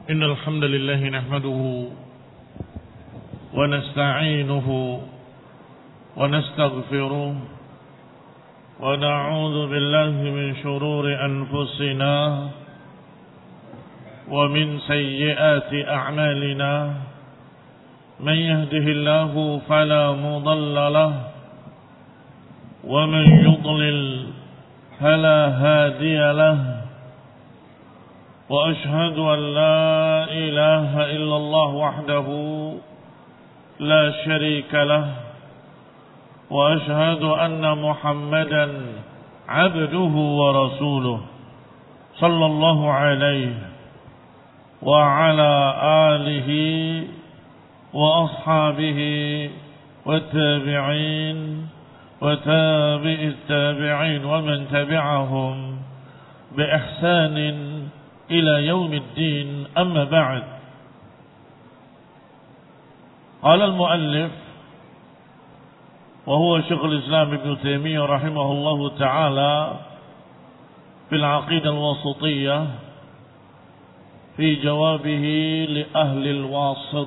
إن الحمد لله نحمده ونستعينه ونستغفره ونعوذ بالله من شرور أنفسنا ومن سيئات أعمالنا من يهده الله فلا مضل له ومن يضلل فلا هادي له وأشهد أن لا إله إلا الله وحده لا شريك له وأشهد أن محمدا عبده ورسوله صلى الله عليه وعلى آله وأصحابه والتابعين وتابع التابعين ومن تبعهم بإحسان إلى يوم الدين. أما بعد، قال المؤلف وهو شيخ الإسلام ابن تيمية رحمه الله تعالى في العقيدة الواسطية في جوابه لأهل الواسط،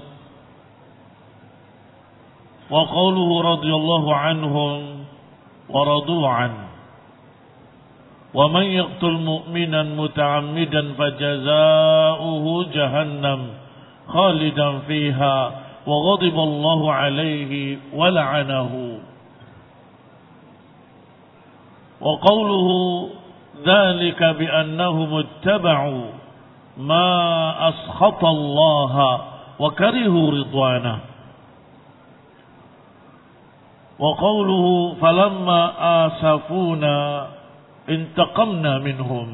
وقوله رضي الله عنهم ورضوا عنه: ومن يقتل مؤمنا متعمدا فجزاؤه جهنم خالدا فيها وغضب الله عليه ولعنه. وقوله ذلك بأنهم اتبعوا ما أسخط الله وكرهوا رضوانه. وقوله فلما آسفونا انتقمنا منهم.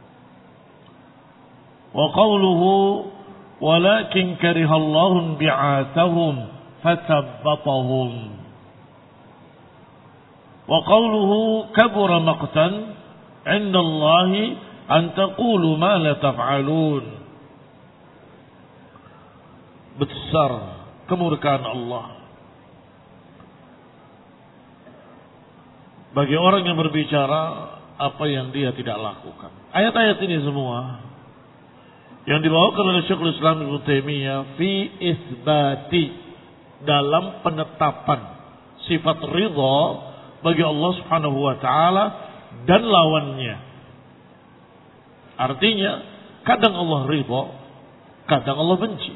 وقوله ولكن كره الله انبعاثهم فثبطهم. وقوله كبر مقتا عند الله أن تقولوا ما لا تفعلون. Besar kemurkaan Allah bagi orang yang berbicara apa yang dia tidak lakukan. Ayat-ayat ini semua yang dibawakan oleh Syekhul Islam Ibnu Taimiyah fi isbati, dalam penetapan sifat ridha bagi Allah Subhanahu wa taala dan lawannya. Artinya kadang Allah ridha, kadang Allah benci.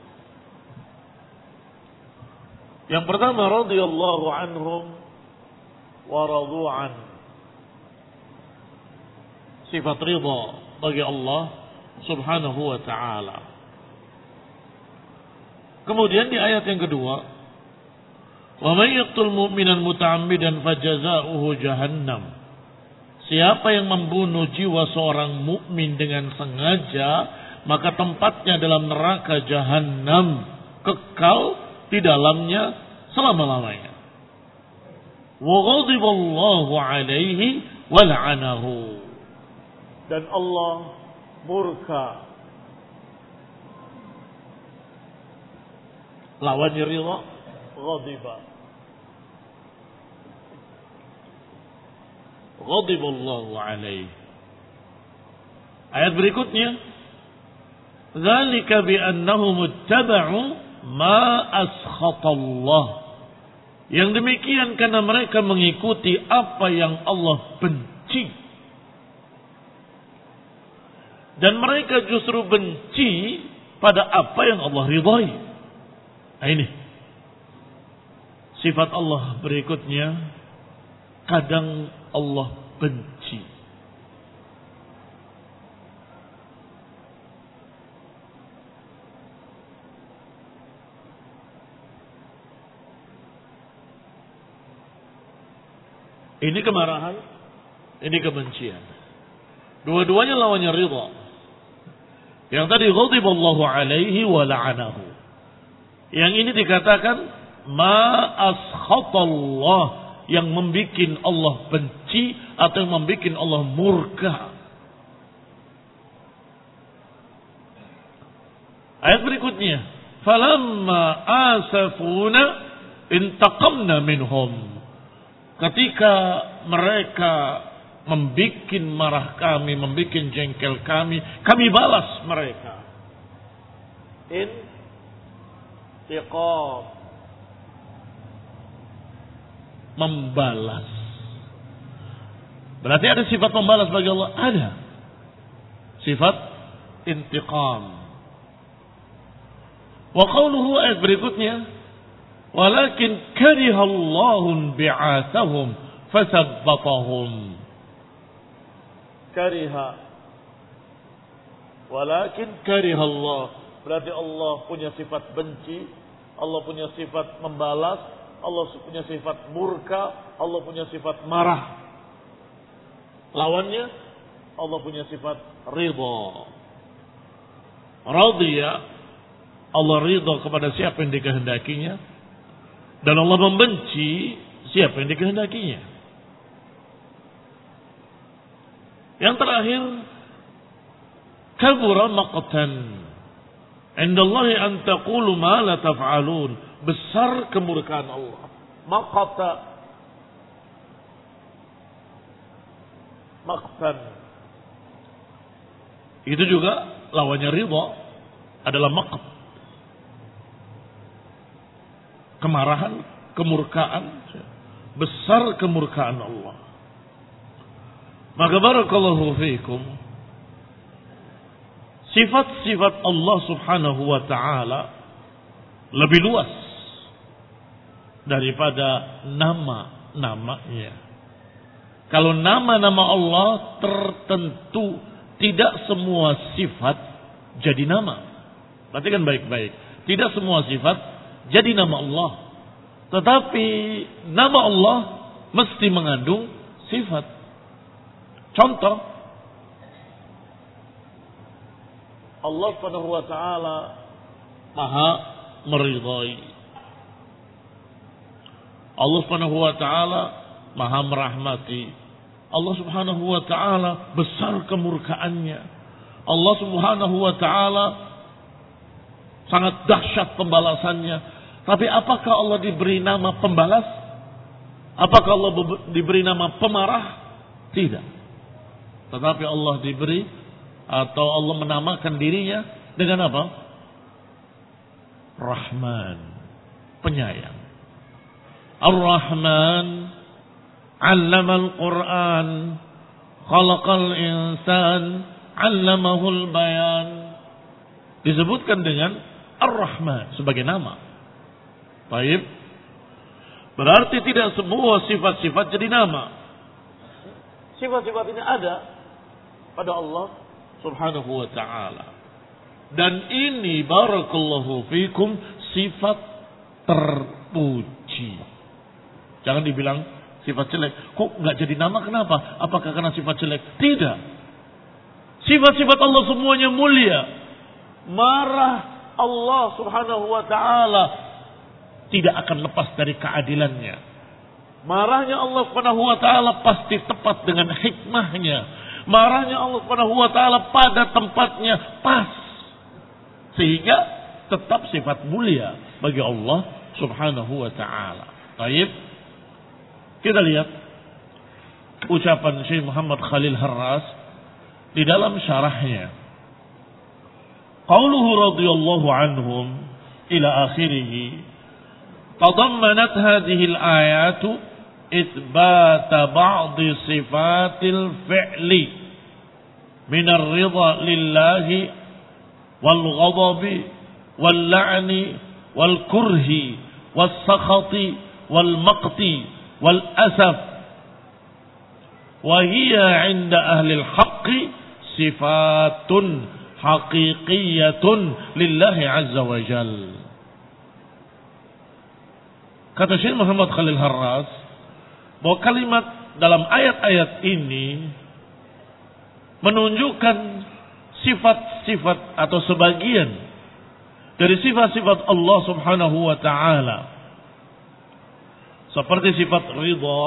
Yang pertama, radhiyallahu anhum wa radu an. Sifat ridha bagi Allah Subhanahu wa ta'ala. Kemudian di ayat yang kedua, wa may yaqtul mu'minan muta'ammidan fajaza'uhu jahannam. Siapa yang membunuh jiwa seorang mukmin dengan sengaja, maka tempatnya dalam neraka jahannam, kekal di dalamnya selama-lamanya. Wa ghadiballahu alaihi wa la'anahu. Dan Allah murka. Lawannya ridha, ghadiba. Ghadiballahu alaihi. Ayat berikutnya, dzalika bi annahum ittaba'u ma askhatallah. Yang demikian karena mereka mengikuti apa yang Allah benci. Dan mereka justru benci pada apa yang Allah ridhai. Nah, ini sifat Allah berikutnya, kadang Allah benci. Ini kemarahan, ini kebencian. Dua-duanya lawannya ridha. Yang tadi ghadiballahu alaihi wa la'anahu. Yang ini dikatakan ma askhatallah, yang membikin Allah benci atau yang membikin Allah murka. Ayat berikutnya, falamma asafuna intaqamna minhum. Ketika mereka membikin marah kami, membikin jengkel kami balas mereka. intiqam, membalas. Berarti ada sifat membalas bagi Allah? Ada. Sifat intiqam. Wa qawluhu ayat berikutnya, walakin karihallahu bi'athahum fasabbatahum. Kariha. Walakin karihallah. Berarti Allah punya sifat benci, Allah punya sifat membalas, Allah punya sifat murka, Allah punya sifat marah. Lawannya, Allah punya sifat ridha. Radhiya, Allah ridha kepada siapa yang dikehendakinya, dan Allah membenci siapa yang dikehendakinya. Yang terakhir, kabura maqtan indallahi an taqulu ma la taf'alun. Besar kemurkaan Allah. Maqtan. Itu juga lawannya ridha adalah maqt. Kemarahan, kemurkaan. Besar kemurkaan Allah. Maka barakallahu fiikum, sifat-sifat Allah subhanahu wa ta'ala lebih luas daripada nama-namanya. Kalau nama-nama Allah tertentu, tidak semua sifat jadi nama. Perhatikan baik-baik. Tidak semua sifat jadi nama Allah. Tetapi nama Allah mesti mengandung sifat. Contoh, Allah Subhanahu wa ta'ala Maha meridhai. Allah Subhanahu wa ta'ala Maha merahmati. Allah Subhanahu wa ta'ala besar kemurkaannya. Allah Subhanahu wa ta'ala sangat dahsyat pembalasannya. Tapi apakah Allah diberi nama pembalas? Apakah Allah diberi nama pemarah? Tidak. Tetapi Allah diberi atau Allah menamakan dirinya dengan apa? Rahman, penyayang. Ar-Rahman 'allama al-Qur'an, khalaqal insan, 'allamahul bayan. Disebutkan dengan Ar-Rahman sebagai nama. Baik. Berarti tidak semua sifat-sifat jadi nama. Sifat-sifat ini ada pada Allah subhanahu wa ta'ala. Dan ini barakallahu fikum sifat terpuji. Jangan dibilang sifat jelek. Kok nggak jadi nama, kenapa? Apakah karena sifat jelek? Tidak. Sifat-sifat Allah semuanya mulia. Marah Allah subhanahu wa ta'ala tidak akan lepas dari keadilannya. Marahnya Allah subhanahu wa ta'ala pasti tepat dengan hikmahnya. Marahnya Allah subhanahu wa ta'ala pada tempatnya pas. Sehingga tetap sifat mulia bagi Allah subhanahu wa ta'ala. Baik. Kita lihat ucapan Syekh Muhammad Khalil Harras di dalam syarahnya. Qauluhu radhiyallahu anhum ila akhirih. Tadammanat hadhihi al-ayatu إثبات بعض صفات الفعل من الرضا لله والغضب واللعن والكره والسخط والمقت والأسف وهي عند أهل الحق صفات حقيقية لله عز وجل. Kata Syekh Muhammad Khalil Harras bahwa kalimat dalam ayat-ayat ini menunjukkan sifat-sifat atau sebagian dari sifat-sifat Allah subhanahu wa ta'ala. Seperti sifat ridha,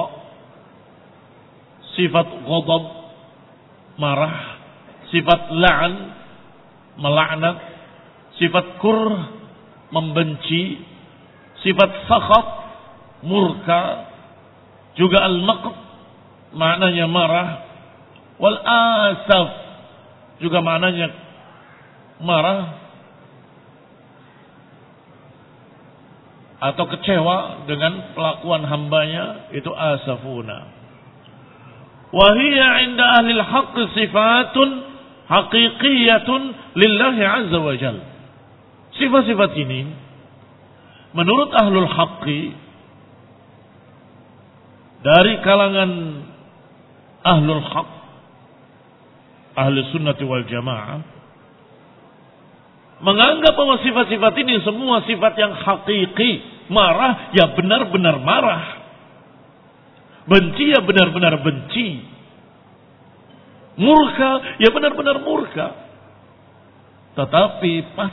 sifat ghadab, marah, sifat la'an, melaknat, sifat kurh, membenci, sifat sakhat, murka, juga al-maqt maknanya marah, wal asaf juga maknanya marah, atau kecewa dengan pelakuan hambanya, itu asafuna. Wa hiya 'inda ahli al-haqq sifatun haqiqiyatun lillahi 'azza wa jalla. Sifat-sifat ini menurut ahlul haqqi dari kalangan ahlul haqq, ahli sunnati wal jamaah, menganggap bahwa sifat-sifat ini semua sifat yang hakiki. Marah ya benar-benar marah, benci ya benar-benar benci, murka ya benar-benar murka. Tetapi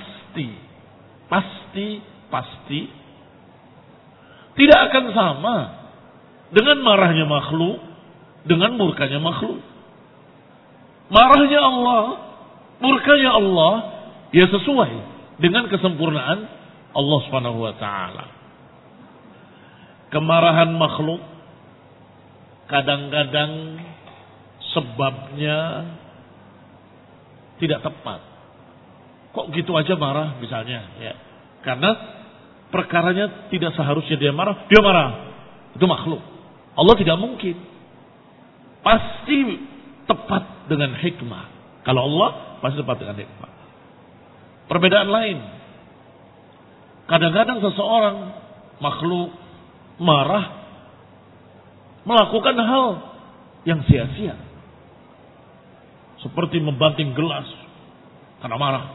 pasti tidak akan sama dengan marahnya makhluk dengan murkanya makhluk. Marahnya Allah, murkanya Allah ya sesuai dengan kesempurnaan Allah Subhanahu wa taala. Kemarahan makhluk kadang-kadang sebabnya tidak tepat. Kok gitu aja marah misalnya, ya. Karena perkaranya tidak seharusnya dia marah. Itu makhluk. Allah tidak mungkin. Pasti tepat dengan hikmah. Kalau Allah pasti tepat dengan hikmah. Perbedaan lain. Kadang-kadang seseorang makhluk marah melakukan hal yang sia-sia. Seperti membanting gelas karena marah.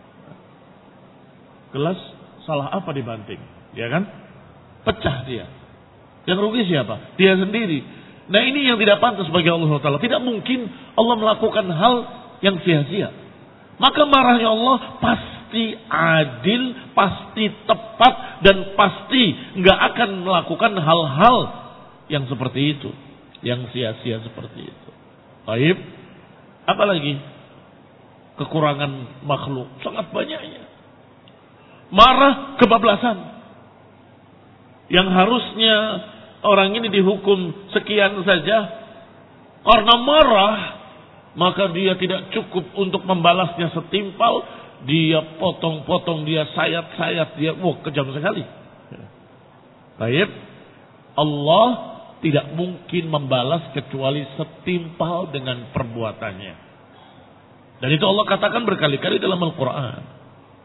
Gelas salah apa dibanting? Ya kan? Pecah dia. Yang rugi siapa? Dia sendiri. Nah ini yang tidak pantas bagi Allah Ta'ala. Tidak mungkin Allah melakukan hal yang sia-sia. Maka marahnya Allah pasti adil, pasti tepat, dan pasti nggak akan melakukan hal-hal yang seperti itu, yang sia-sia seperti itu. Baik, apalagi kekurangan makhluk sangat banyaknya. Marah kebablasan, yang harusnya orang ini dihukum sekian saja, karena marah maka dia tidak cukup untuk membalasnya setimpal, dia potong-potong, dia sayat-sayat, dia kejam sekali. Baik, Allah tidak mungkin membalas kecuali setimpal dengan perbuatannya. Dan itu Allah katakan berkali-kali dalam Al-Quran.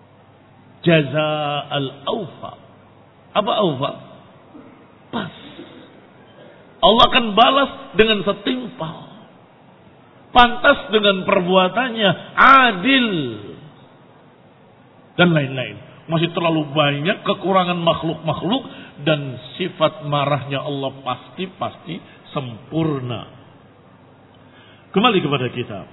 Jaza'al awfa. Apa awfa? Pas. Allah akan balas dengan setimpal. Pantas dengan perbuatannya. Adil. Dan lain-lain. Masih terlalu banyak kekurangan makhluk-makhluk. Dan sifat marahnya Allah pasti sempurna. Kembali kepada kitab.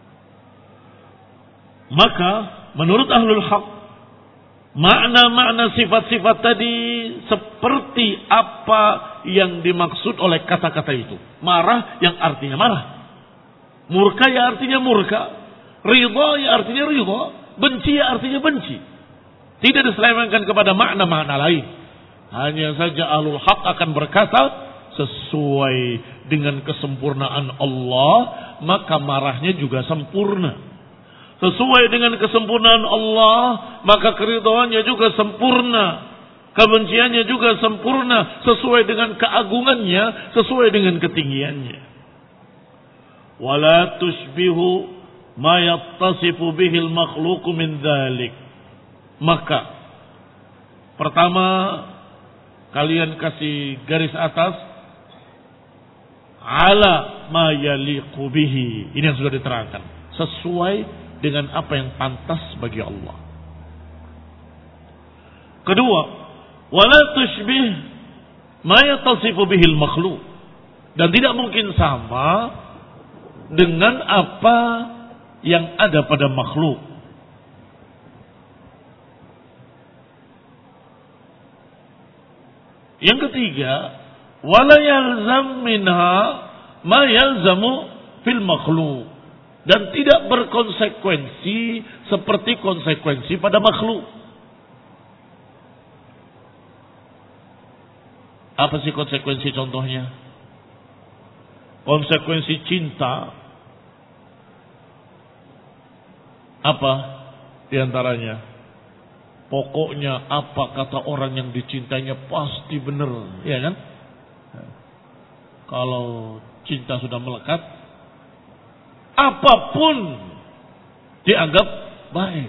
Maka menurut ahlul haq, makna-makna sifat-sifat tadi seperti apa yang dimaksud oleh kata-kata itu. Marah yang artinya marah. Murka ya artinya murka. Ridha ya artinya ridha. Benci ya artinya benci. Tidak diselewengkan kepada makna-makna lain. Hanya saja ahlul haq akan berkata sesuai dengan kesempurnaan Allah, maka marahnya juga sempurna. Sesuai dengan kesempurnaan Allah, maka keridhaannya juga sempurna. Kebenciannya juga sempurna. Sesuai dengan keagungannya, sesuai dengan ketinggiannya. Wala tushbihu ma yattasifu bihil makhluqu min dzalik. Maka pertama kalian kasih garis atas ala ma yaliqu bihi. Ini yang sudah diterangkan. Sesuai dengan apa yang pantas bagi Allah. Kedua, wala tushbih ma yattasifu bihil makhluk. Dan tidak mungkin sama dengan apa yang ada pada makhluk. Yang ketiga, wala yalzam minha ma yalzamu fil makhluk. Dan tidak berkonsekuensi seperti konsekuensi pada makhluk. Apa sih konsekuensi contohnya? Konsekuensi cinta. Apa diantaranya? Pokoknya apa kata orang yang dicintainya pasti benar, ya kan? Kalau cinta sudah melekat, apapun dianggap baik.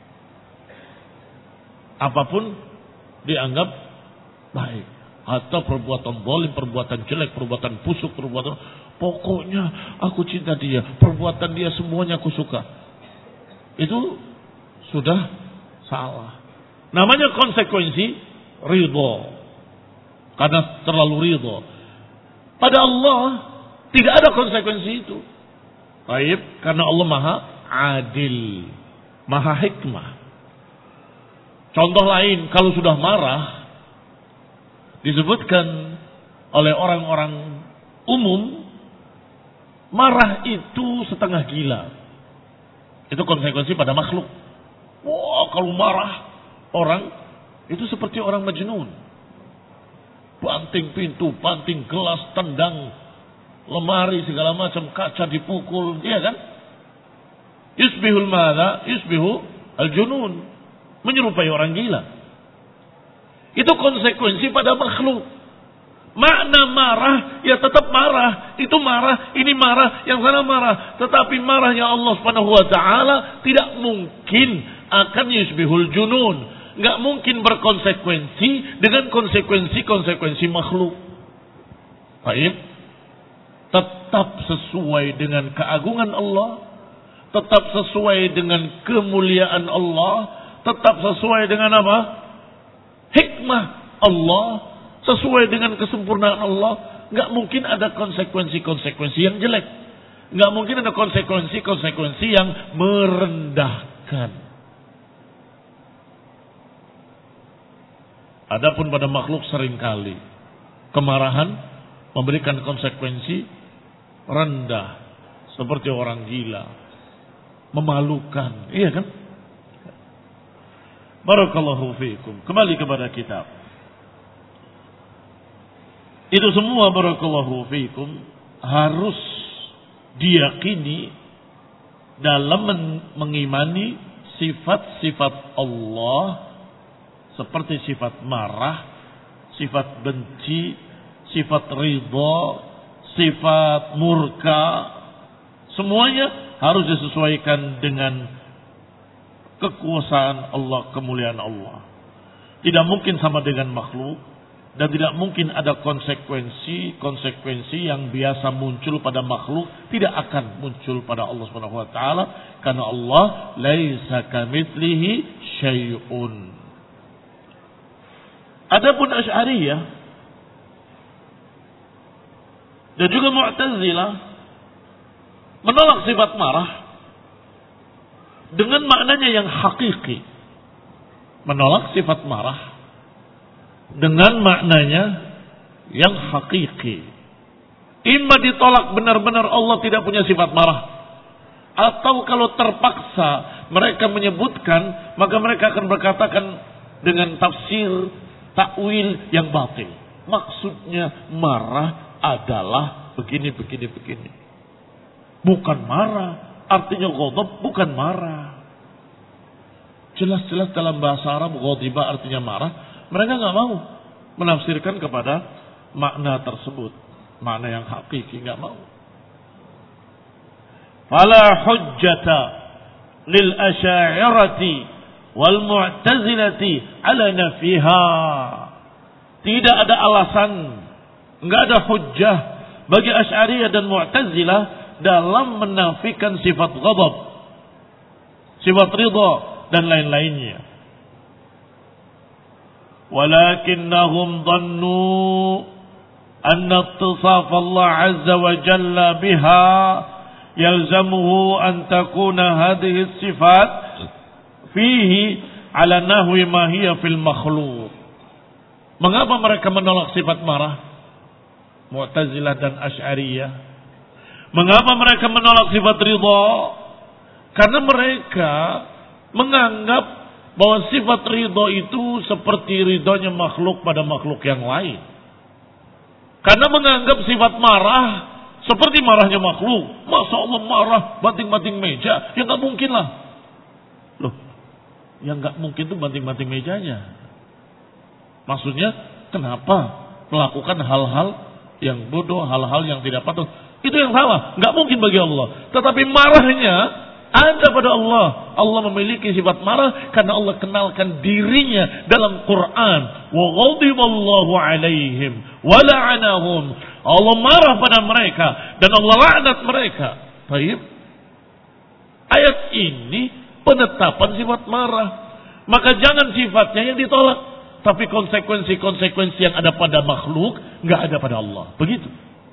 Apapun dianggap baik. Atau perbuatan zalim, perbuatan jelek, perbuatan busuk, perbuatan... Pokoknya aku cinta dia, perbuatan dia semuanya aku suka. Itu sudah salah. Namanya konsekuensi ridho. Karena terlalu ridho. Pada Allah tidak ada konsekuensi itu. Baik, karena Allah Maha Adil, Maha Hikmah. Contoh lain, kalau sudah marah, disebutkan oleh orang-orang umum, marah itu setengah gila. Itu konsekuensi pada makhluk. Wah, kalau marah orang itu seperti orang majnun. Banting pintu, banting gelas, tendang lemari, segala macam, kaca dipukul, iya kan? Yusbihul madza? Yusbihu al-junun. Menyerupai orang gila. Itu konsekuensi pada makhluk. Makna marah, ya tetap marah. Itu marah, ini marah, yang sana marah. Tetapi marahnya Allah Subhanahu wa taala tidak mungkin akan yusbihul junun. Enggak mungkin berkonsekuensi dengan konsekuensi makhluk. Baik. Tetap sesuai dengan keagungan Allah, tetap sesuai dengan kemuliaan Allah, tetap sesuai dengan apa? Hikmah Allah, sesuai dengan kesempurnaan Allah. Enggak mungkin ada konsekuensi yang jelek. Enggak mungkin ada konsekuensi yang merendahkan. Adapun pada makhluk seringkali kemarahan memberikan konsekuensi rendah, seperti orang gila, memalukan, iya kan? Barakallahu fiikum. Kembali kepada kitab. Itu semua barakallahu fiikum harus diyakini dalam mengimani sifat-sifat Allah, seperti sifat marah, sifat benci, sifat ridha, sifat murka. Semuanya harus disesuaikan dengan kekuasaan Allah, kemuliaan Allah. Tidak mungkin sama dengan makhluk, dan tidak mungkin ada konsekuensi yang biasa muncul pada makhluk tidak akan muncul pada Allah Subhanahu wa taala, karena Allah laisa kamitslihi syai'un. Adapun Asy'ariyah dan juga Mu'tazilah menolak sifat marah dengan maknanya yang hakiki. Menolak sifat marah dengan maknanya yang hakiki. Imma ditolak benar-benar Allah tidak punya sifat marah, atau kalau terpaksa mereka menyebutkan, maka mereka akan berkatakan dengan tafsir takwil yang batil. Maksudnya marah adalah begini. Bukan marah, artinya ghadab bukan marah. Jelas-jelas dalam bahasa Arab ghadiba artinya marah. Mereka enggak mau menafsirkan kepada makna tersebut, makna yang hakiki, enggak mau. Fala hujjata lil asy'ariyati wal mu'tazilati ala nafiha. Tidak ada alasan, enggak ada hujjah bagi Asy'ariyah dan Mu'tazilah dalam menafikan sifat ghadab, sifat ridha dan lain-lainnya. Walakinnahum dhannu anna ittisaf Allah azza wa jalla biha yalzamuhu an takuna hadhihi sifat fihi ala nahwi ma hiya fil makhluq. Mengapa mereka menolak sifat marah? Mu'tazilah dan Asy'ariyah. Mengapa mereka menolak sifat ridha? Karena mereka menganggap bahwa sifat ridha itu seperti ridhonya makhluk pada makhluk yang lain. Karena menganggap sifat marah seperti marahnya makhluk. Masa Allah marah banting-banting meja? Ya nggak mungkin lah. Loh, Yang nggak mungkin itu banting-banting mejanya. Maksudnya, kenapa melakukan hal-hal yang bodoh, hal-hal yang tidak patut? Itu yang salah. Nggak mungkin bagi Allah. Tetapi marahnya ada pada Allah. Allah memiliki sifat marah karena Allah kenalkan dirinya dalam Quran. Wa ghadiballahu alaihim wa la'anahum. Allah marah pada mereka dan Allah laknat mereka. Baik. Ayat ini penetapan sifat marah. Maka jangan sifatnya yang ditolak, tapi konsekuensi-konsekuensi yang ada pada makhluk nggak ada pada Allah. Begitu.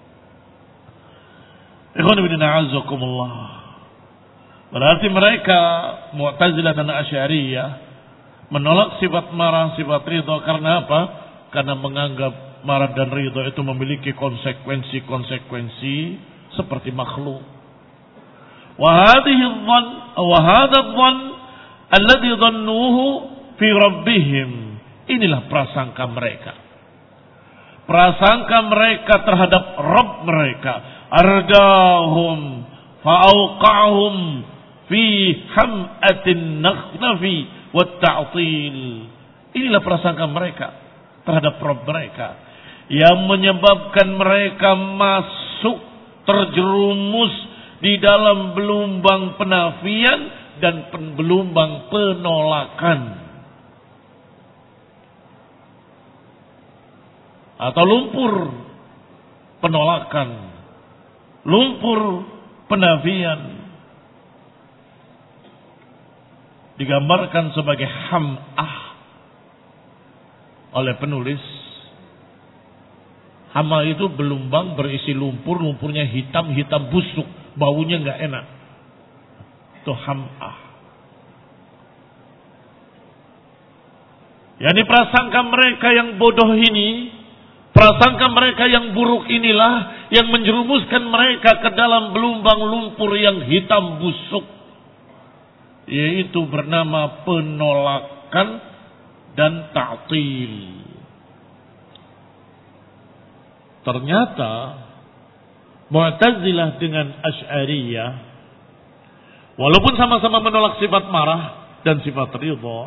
Ikhwan fillah a'azzakumullah. Berarti mereka Mu'tazilah dan Asy'ariyah menolak sifat marah, sifat ridha karena apa? Karena menganggap marah dan ridha itu memiliki konsekuensi-konsekuensi seperti makhluk. Wa hadha dhann alladhi dhannuhu fi rabbihim. Inilah prasangka mereka. Prasangka mereka terhadap Rabb mereka. Ardahum fa'auqa'hum fi ham'atin nakhnafi wa ta'til. Inilah prasangka mereka terhadap Rabb mereka yang menyebabkan mereka masuk terjerumus di dalam gelombang penafian dan gelombang penolakan. Atau lumpur penolakan, lumpur penafian. Digambarkan sebagai ham'ah oleh penulis. Hama itu gelombang berisi lumpur, lumpurnya hitam-hitam busuk, baunya nggak enak. Itu ham'ah. Yani prasangka mereka yang bodoh ini, prasangka mereka yang buruk inilah yang menjerumuskan mereka ke dalam gelombang lumpur yang hitam busuk, yaitu bernama penolakan dan ta'til. Ternyata Mu'tazilah dengan Asy'ariyah walaupun sama-sama menolak sifat marah dan sifat ridha,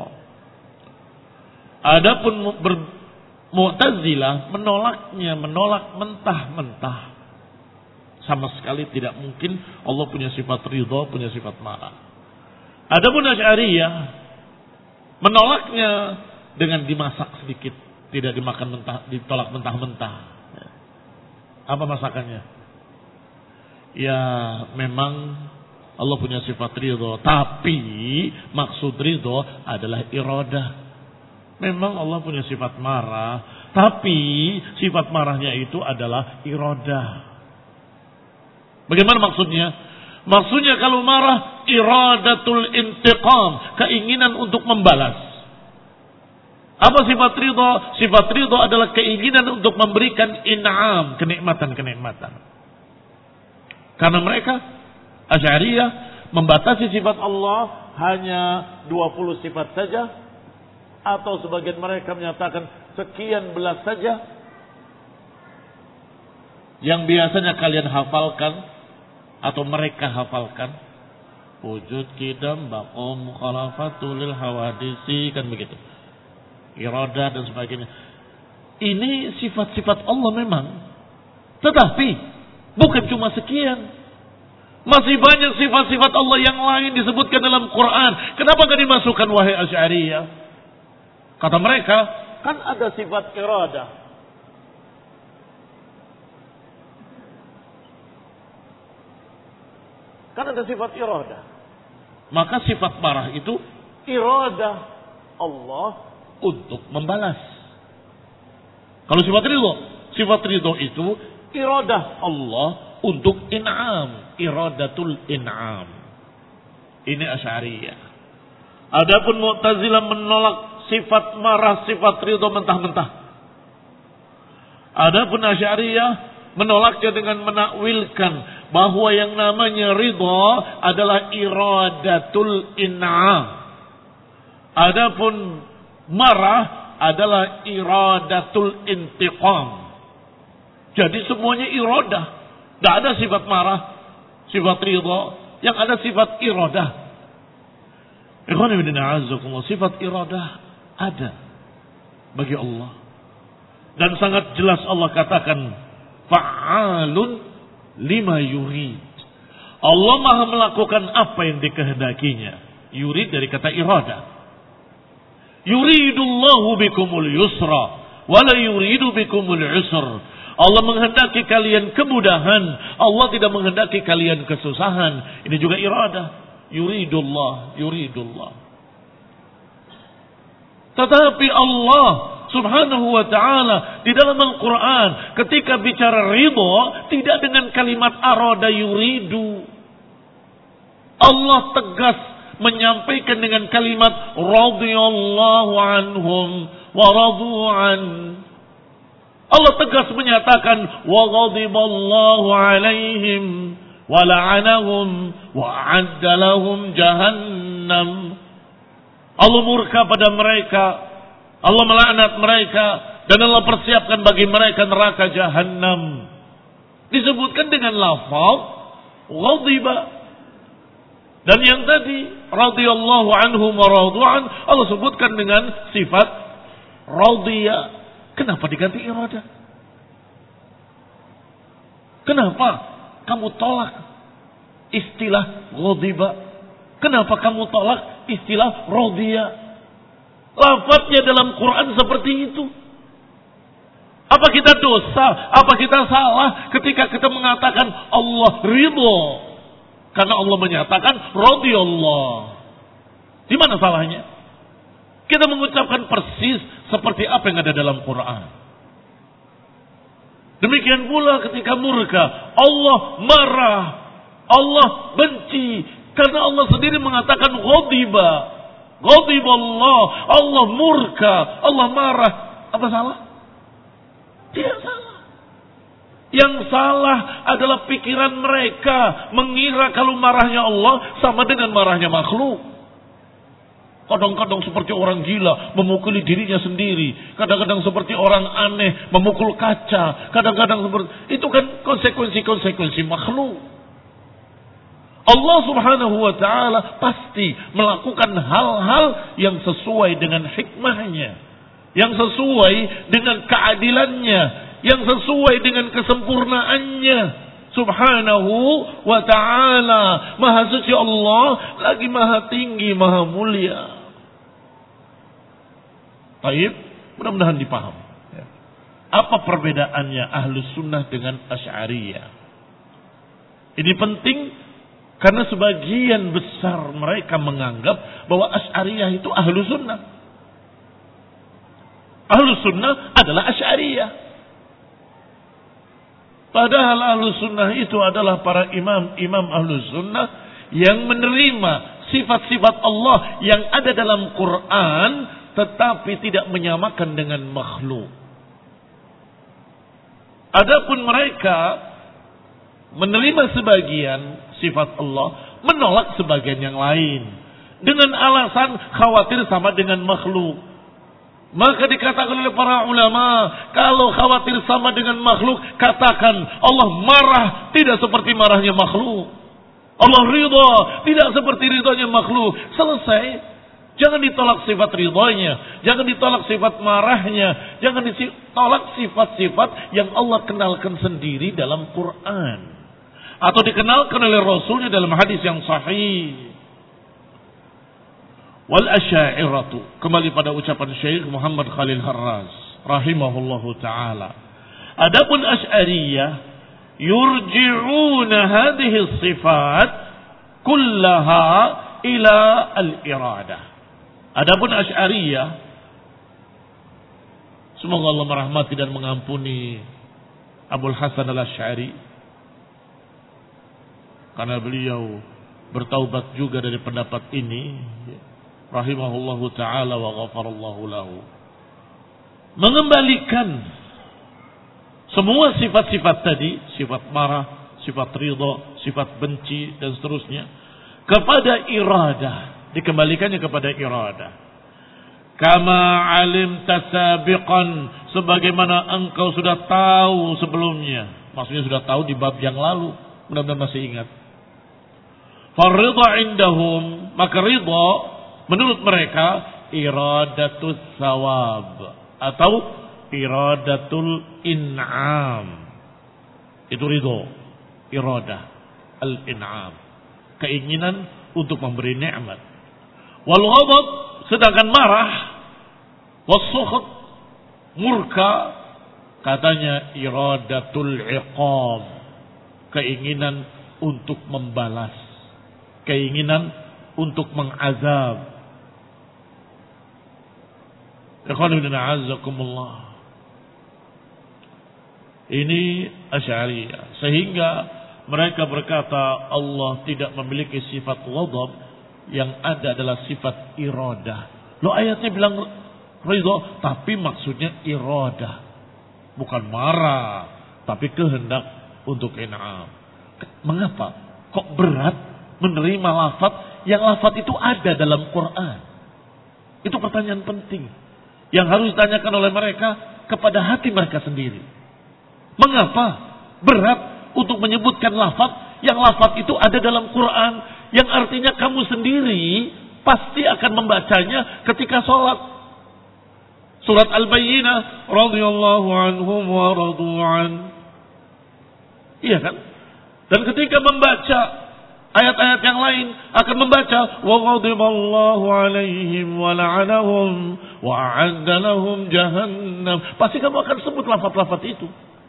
adapun Mu'tazilah menolak mentah-mentah. Sama sekali tidak mungkin Allah punya sifat ridha, punya sifat marah. Adapun Asy'ariyah menolaknya dengan dimasak sedikit, tidak dimakan mentah, ditolak mentah-mentah. Apa masakannya? Ya memang Allah punya sifat ridha, tapi maksud ridha adalah iradah. Memang Allah punya sifat marah, tapi sifat marahnya itu adalah iradah. Bagaimana maksudnya? Maksudnya kalau marah, iradatul intiqam, keinginan untuk membalas. Apa sifat ridha? Sifat ridha adalah keinginan untuk memberikan in'am, kenikmatan-kenikmatan. Karena mereka Asy'ariyah membatasi sifat Allah hanya 20 sifat saja, atau sebagian mereka menyatakan sekian belas saja yang biasanya kalian hafalkan atau mereka hafalkan. Wujud, qidam, baqa, mukhalafatul lil hawadisi, kan begitu. Iradah dan sebagainya. Ini sifat-sifat Allah memang. Tetapi bukan cuma sekian. Masih banyak sifat-sifat Allah yang lain disebutkan dalam Quran. Kenapa enggak dimasukkan wahai Asy'ariyah? Kata mereka, kan ada sifat iradah. Kan ada sifat iradah. Maka sifat marah itu iradah Allah untuk membalas. Kalau sifat ridho itu iradah Allah untuk in'am, iradatul in'am. Ini Asy'ariyah. Adapun Mu'tazilah menolak sifat marah, sifat ridho mentah-mentah. Adapun Asy'ariyah menolaknya dengan menakwilkan bahwa yang namanya ridho adalah iradatul in'am. Adapun marah adalah iradatul intiqam. Jadi semuanya iradah. Tidak ada sifat marah, sifat ridha, yang ada sifat iradah. Ikhwan fillah a'azzakumullah, sifat iradah ada bagi Allah. Dan sangat jelas Allah katakan fa'alun lima yurid. Allah Maha melakukan apa yang dikehendakinya. Yurid dari kata irada. Yuridullahu bikumul yusra wa la yuridu bikumul usr. Allah menghendaki kalian kemudahan, Allah tidak menghendaki kalian kesusahan. Ini juga irada. Yuridullah. Tetapi Allah Subhanahu wa ta'ala di dalam Al-Quran ketika bicara ridho tidak dengan kalimat arada yuridu. Allah tegas menyampaikan dengan kalimat radhiyallahu anhum wa radu an. Allah tegas menyatakan wa ghadiballahu alaihim wa la'anahum wa a'adda lahum jahannam. Allah murka pada mereka, Allah melaknat mereka, dan Allah persiapkan bagi mereka neraka jahannam. Disebutkan dengan lafaz ghadiba. Dan yang tadi radhiyallahu anhum wa radu'an Allah sebutkan dengan sifat radhiya. Kenapa diganti irada? Kenapa kamu tolak istilah ghadiba? Kenapa kamu tolak istilah radhiya? Lafaznya dalam Quran seperti itu. Apa kita dosa? Apa kita salah ketika kita mengatakan Allah ridho? Karena Allah menyatakan radhiyallah. Di mana salahnya? Kita mengucapkan persis seperti apa yang ada dalam Quran. Demikian pula ketika murka, Allah marah, Allah benci, karena Allah sendiri mengatakan ghadiba. Ghadiballah, Allah murka, Allah marah. Apa salah? Tidak salah. Yang salah adalah pikiran mereka mengira kalau marahnya Allah sama dengan marahnya makhluk. Kadang-kadang seperti orang gila memukuli dirinya sendiri. Kadang-kadang seperti orang aneh memukul kaca. Kadang-kadang seperti itu kan konsekuensi-konsekuensi makhluk. Allah Subhanahu wa ta'ala pasti melakukan hal-hal yang sesuai dengan hikmahnya, yang sesuai dengan keadilannya, yang sesuai dengan kesempurnaannya. Subhanahu wa ta'ala, maha suci Allah, lagi maha tinggi, maha mulia. Baik, mudah-mudahan dipaham. Apa perbedaannya Ahlus Sunnah dengan Asy'ariyah? Ini penting karena sebagian besar mereka menganggap bahwa Asy'ariyah itu Ahlus Sunnah. Ahlus Sunnah adalah Asy'ariyah. Padahal Ahlus Sunnah itu adalah para imam Ahlus Sunnah yang menerima sifat-sifat Allah yang ada dalam Quran, tetapi tidak menyamakan dengan makhluk. Adapun mereka menerima sebagian sifat Allah, menolak sebagian yang lain dengan alasan khawatir sama dengan makhluk. Maka dikatakan oleh para ulama, kalau khawatir sama dengan makhluk, katakan Allah marah tidak seperti marahnya makhluk. Allah ridha tidak seperti ridhonya makhluk. Selesai. Jangan ditolak sifat ridhonya, jangan ditolak sifat marahnya, jangan ditolak sifat-sifat yang Allah kenalkan sendiri dalam Quran atau dikenalkan oleh Rasulnya dalam hadis yang sahih. Wal asy'ariyatu, kembali pada ucapan Syekh Muhammad Khalil Harraz rahimahullahu taala. Adapun Asy'ariyah yurji'una hadhihi sifat kullaha ila al-iradah. Adapun Asy'ariyah, semoga Allah merahmati dan mengampuni Abul Hasan al-Asy'ari, karena beliau bertaubat juga dari pendapat ini, rahimahullahu ta'ala wa ghafarallahu lahu, mengembalikan semua sifat-sifat tadi, sifat marah, sifat ridha, sifat benci dan seterusnya, kepada iradah. Dikembalikannya kepada iradah. Kama alim tasabiqan, sebagaimana engkau sudah tahu sebelumnya. Maksudnya sudah tahu di bab yang lalu, mudah-mudahan masih ingat. Faridha indahum, maka ridha Menurut mereka iradatus sawab atau iradatul in'am. Itu ridho, iradah al-in'am, keinginan untuk memberi nikmat. Wal ghadab, sedangkan marah, was-sukht, murka, katanya iradatul iqab, keinginan untuk membalas, keinginan untuk mengazab. Ikhwanuna a'azzakumullah. Ini Asy'ariyah, sehingga mereka berkata Allah tidak memiliki sifat ghadab, yang ada adalah sifat iradah. Lo ayatnya bilang ridha, tapi maksudnya iradah, bukan marah, tapi kehendak untuk in'am. Mengapa kok berat menerima lafaz yang lafaz itu ada dalam Quran? Itu pertanyaan penting yang harus ditanyakan oleh mereka kepada hati mereka sendiri. Mengapa berat untuk menyebutkan lafaz yang lafaz itu ada dalam Quran, yang artinya kamu sendiri pasti akan membacanya ketika sholat. Surat Al-Bayyinah, radhiyallahu anhum wa radu'an. Iya kan? Dan ketika membaca ayat-ayat yang lain akan membaca wa ghadiballahu alaihim wa la'anahum wa a'adda lahum jahannam. Pasti kamu akan sebut lafaz-lafaz itu.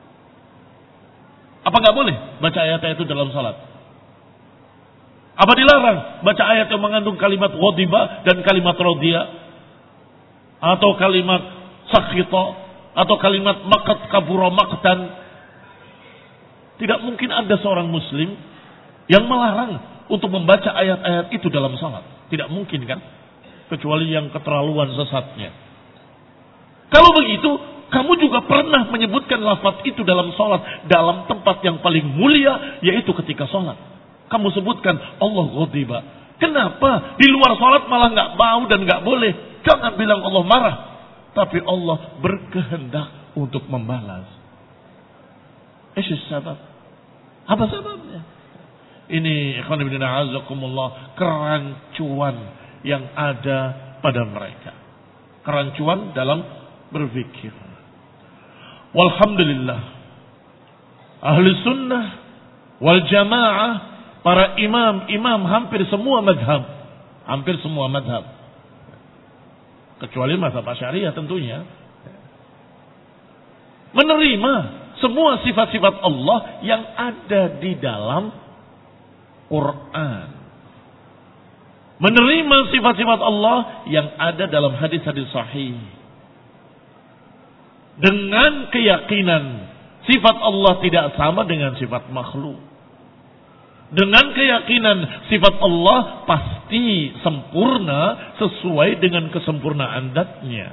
Apa enggak boleh baca ayat-ayat itu dalam salat? Apa dilarang baca ayat yang mengandung kalimat ghadiba dan kalimat radiya, atau kalimat sakhita, atau kalimat maqat kabura maqtan? Tidak mungkin ada seorang muslim yang melarang untuk membaca ayat-ayat itu dalam salat. Tidak mungkin kan? Kecuali yang keterlaluan sesatnya. Kalau begitu, kamu juga pernah menyebutkan lafaz itu dalam salat, dalam tempat yang paling mulia, yaitu ketika salat. Kamu sebutkan Allah ghadiba. Kenapa di luar salat malah nggak mau dan nggak boleh? Jangan bilang Allah marah, tapi Allah berkehendak untuk membalas. Sebab. Apa sebabnya? Ini ikhwan fillah a'azzakumullah, kerancuan yang ada pada mereka. Kerancuan dalam berpikir. Walhamdulillah, ahli sunnah wal jamaah, para imam hampir semua madhab, kecuali mazhab Asy'ariyah tentunya, menerima semua sifat-sifat Allah yang ada di dalam Quran. Menerima sifat-sifat Allah yang ada dalam hadis-hadis sahih. Dengan keyakinan sifat Allah tidak sama dengan sifat makhluk. Dengan keyakinan sifat Allah pasti sempurna sesuai dengan kesempurnaan zat-Nya.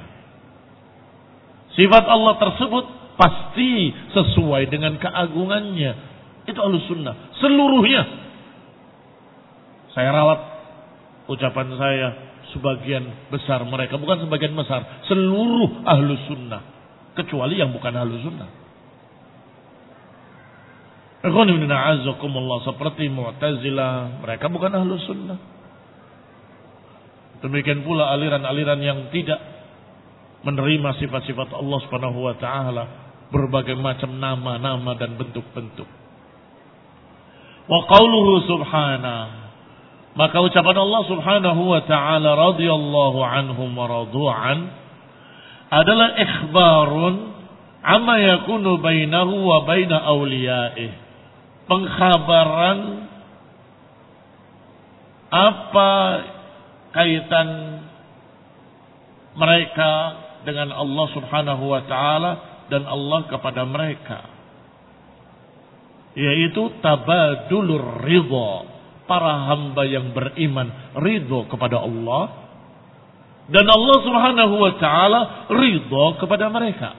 Sifat Allah tersebut pasti sesuai dengan keagungannya. Itu Ahlus Sunnah seluruhnya. Saya rawat ucapan saya, sebagian besar mereka, bukan sebagian besar, seluruh Ahlus Sunnah, kecuali yang bukan Ahlus Sunnah. Seperti Mu'tazilah, mereka bukan Ahlus Sunnah. Demikian pula aliran-aliran yang tidak menerima sifat-sifat Allah Subhanahu wa taala, berbagai macam nama-nama dan bentuk-bentuk. Wa qauluhu subhanahu, maka ucapan Allah Subhanahu wa taala radhiyallahu anhum wa radu'an adalah ikhbarun amma yakunu bainahu wa baina awliya'ih, pengkhabaran apa kaitan mereka dengan Allah Subhanahu wa taala dan Allah kepada mereka, yaitu tabadulur ridha, para hamba yang beriman ridha kepada Allah dan Allah Subhanahu wa taala ridha kepada mereka.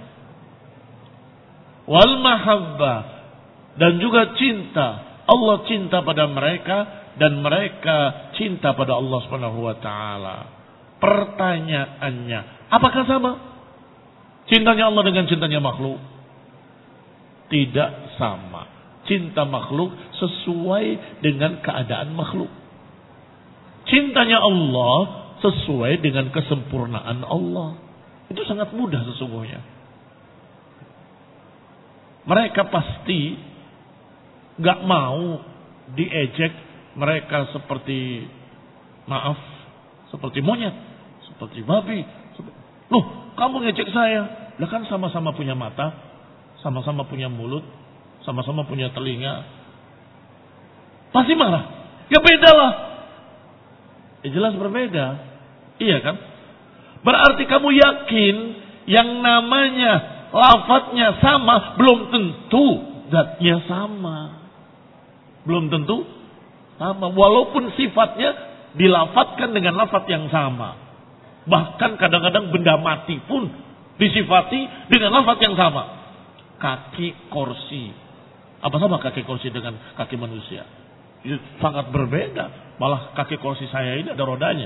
Wal mahabbah, dan juga cinta, Allah cinta pada mereka dan mereka cinta pada Allah Subhanahu wa taala. Pertanyaannya, apakah sama cintanya Allah dengan cintanya makhluk? Tidak sama. Cinta makhluk sesuai dengan keadaan makhluk. Cintanya Allah sesuai dengan kesempurnaan Allah. Itu sangat mudah sesungguhnya. Mereka pasti gak mau diejek. Mereka seperti, maaf, seperti monyet, seperti babi. Loh, kamu ngejek saya. Lah kan sama-sama punya mata, sama-sama punya mulut, sama-sama punya telinga. Pasti marah. Ya beda lah. Ya jelas berbeda. Iya kan? Berarti kamu yakin yang namanya lafadznya sama, belum tentu zatnya sama. Belum tentu sama. Walaupun sifatnya dilafadzkan dengan lafadz yang sama. Bahkan kadang-kadang benda mati pun disifati dengan lafadz yang sama. Kaki kursi. Apa sama kaki kursi dengan kaki manusia? Itu sangat berbeda. Malah kaki kursi saya ini ada rodanya.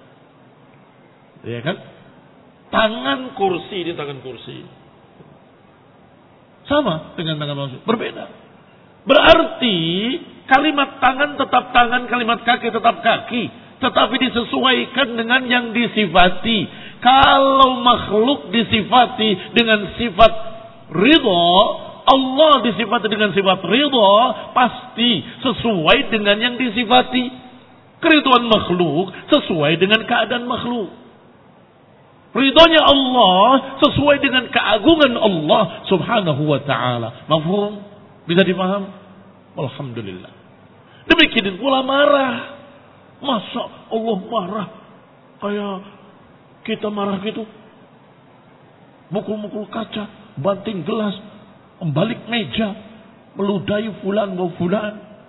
Ya kan? Tangan kursi di tangan kursi. Sama dengan tangan manusia. Berbeda. Berarti kalimat tangan tetap tangan, kalimat kaki tetap kaki. Tetapi disesuaikan dengan yang disifati. Kalau makhluk disifati dengan sifat ridha, Allah disifati dengan sifat ridha, pasti sesuai dengan yang disifati. Keridhaan makhluk sesuai dengan keadaan makhluk. Ridhonya Allah sesuai dengan keagungan Allah subhanahu wa ta'ala. Mafhum? Bisa dipaham? Alhamdulillah. Demikian pula marah. Masa Allah marah kayak kita marah gitu? Mukul-mukul kaca, banting gelas, membalik meja, meludahi fulan wa fulan.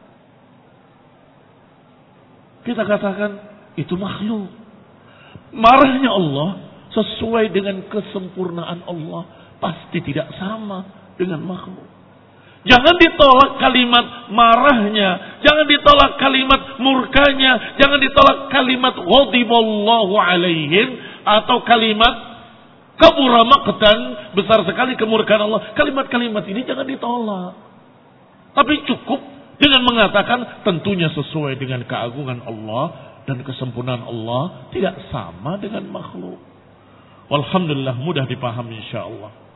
Kita katakan itu makhluk. Marahnya Allah sesuai dengan kesempurnaan Allah, pasti tidak sama dengan makhluk. Jangan ditolak kalimat marahnya, jangan ditolak kalimat murkanya, jangan ditolak kalimat ghadiballahu alaihim atau kalimat kabura maqtan, besar sekali kemurkaan Allah. Kalimat-kalimat ini jangan ditolak. Tapi cukup dengan mengatakan tentunya sesuai dengan keagungan Allah dan kesempurnaan Allah, tidak sama dengan makhluk. Walhamdulillah mudah dipahami insyaallah.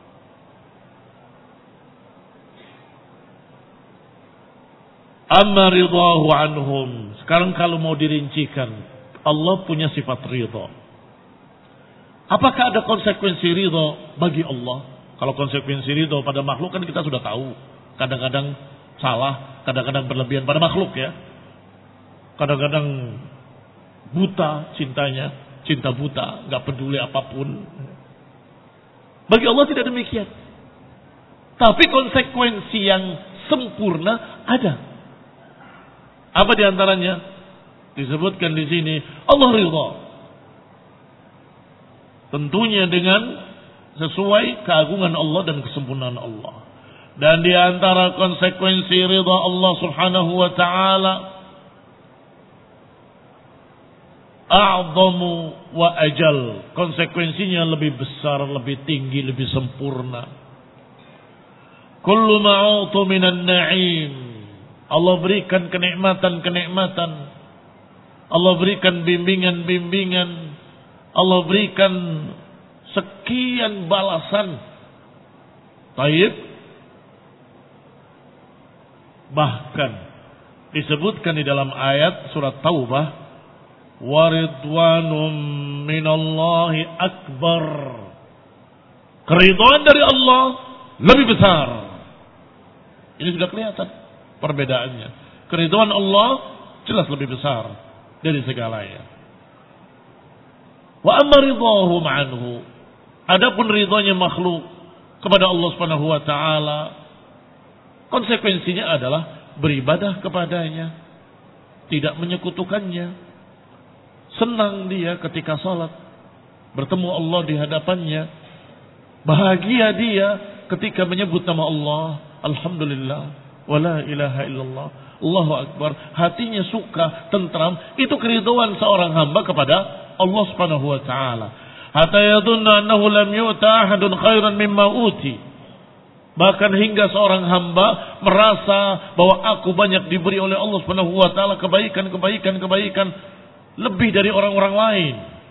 Amma ridahu anhum. Sekarang kalau mau dirincikan, Allah punya sifat ridha. Apakah ada konsekuensi ridha bagi Allah? Kalau konsekuensi ridha pada makhluk kan kita sudah tahu. Kadang-kadang salah, kadang-kadang berlebihan pada makhluk ya. Kadang-kadang buta cintanya, cinta buta, gak peduli apapun. Bagi Allah tidak demikian. Tapi konsekuensi yang sempurna ada. Apa diantaranya? Disebutkan di sini Allah ridha. Tentunya dengan sesuai keagungan Allah dan kesempurnaan Allah. Dan di antara konsekuensi ridha Allah Subhanahu wa taala a'zamu wa ajal. Konsekuensinya lebih besar, lebih tinggi, lebih sempurna. Kullu ma'utu minan na'im. Allah berikan kenikmatan-kenikmatan. Allah berikan bimbingan-bimbingan. Allah berikan sekian balasan. Taib. Bahkan disebutkan di dalam ayat surat Taubah, waridwanum minallahi akbar. Keridhaan dari Allah lebih besar. Ini sudah kelihatan perbedaannya. Keridhaan Allah jelas lebih besar dari segalanya. Wa amma ridhahum anhu. Adapun ridhanya makhluk kepada Allah Subhanahu wa taala, konsekuensinya adalah beribadah kepadanya, tidak menyekutukannya. Senang dia ketika salat, bertemu Allah di hadapannya. Bahagia dia ketika menyebut nama Allah, alhamdulillah, wala ilaha illallah, Allahu akbar. Hatinya suka, tentram. Itu keridhaan seorang hamba kepada Allah Subhanahu wa taala. Hatta yadhunna annahu lam yu'ta ahadun khairan mimma uti. Bahkan hingga seorang hamba merasa bahwa aku banyak diberi oleh Allah Subhanahu wa taala kebaikan lebih dari orang-orang lain.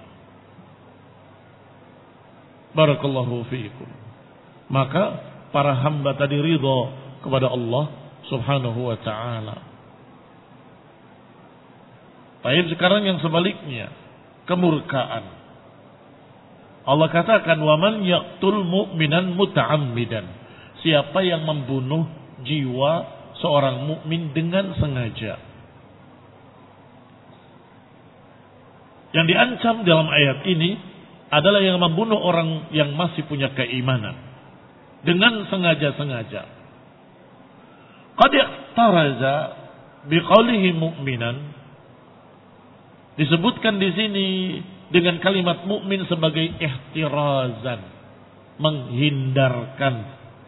Barakallahu fiikum. Maka para hamba tadi ridha kepada Allah Subhanahu wa ta'ala. Baik, sekarang yang sebaliknya, kemurkaan. Allah katakan, "Wa man yaqtul mu'minan muta'ammidan." Siapa yang membunuh jiwa seorang mukmin dengan sengaja. Yang diancam dalam ayat ini adalah yang membunuh orang yang masih punya keimanan dengan sengaja-sengaja. Qad ihtaraza biqaulihi mu'minan. Disebutkan di sini dengan kalimat mukmin sebagai ihtirazan, menghindarkan,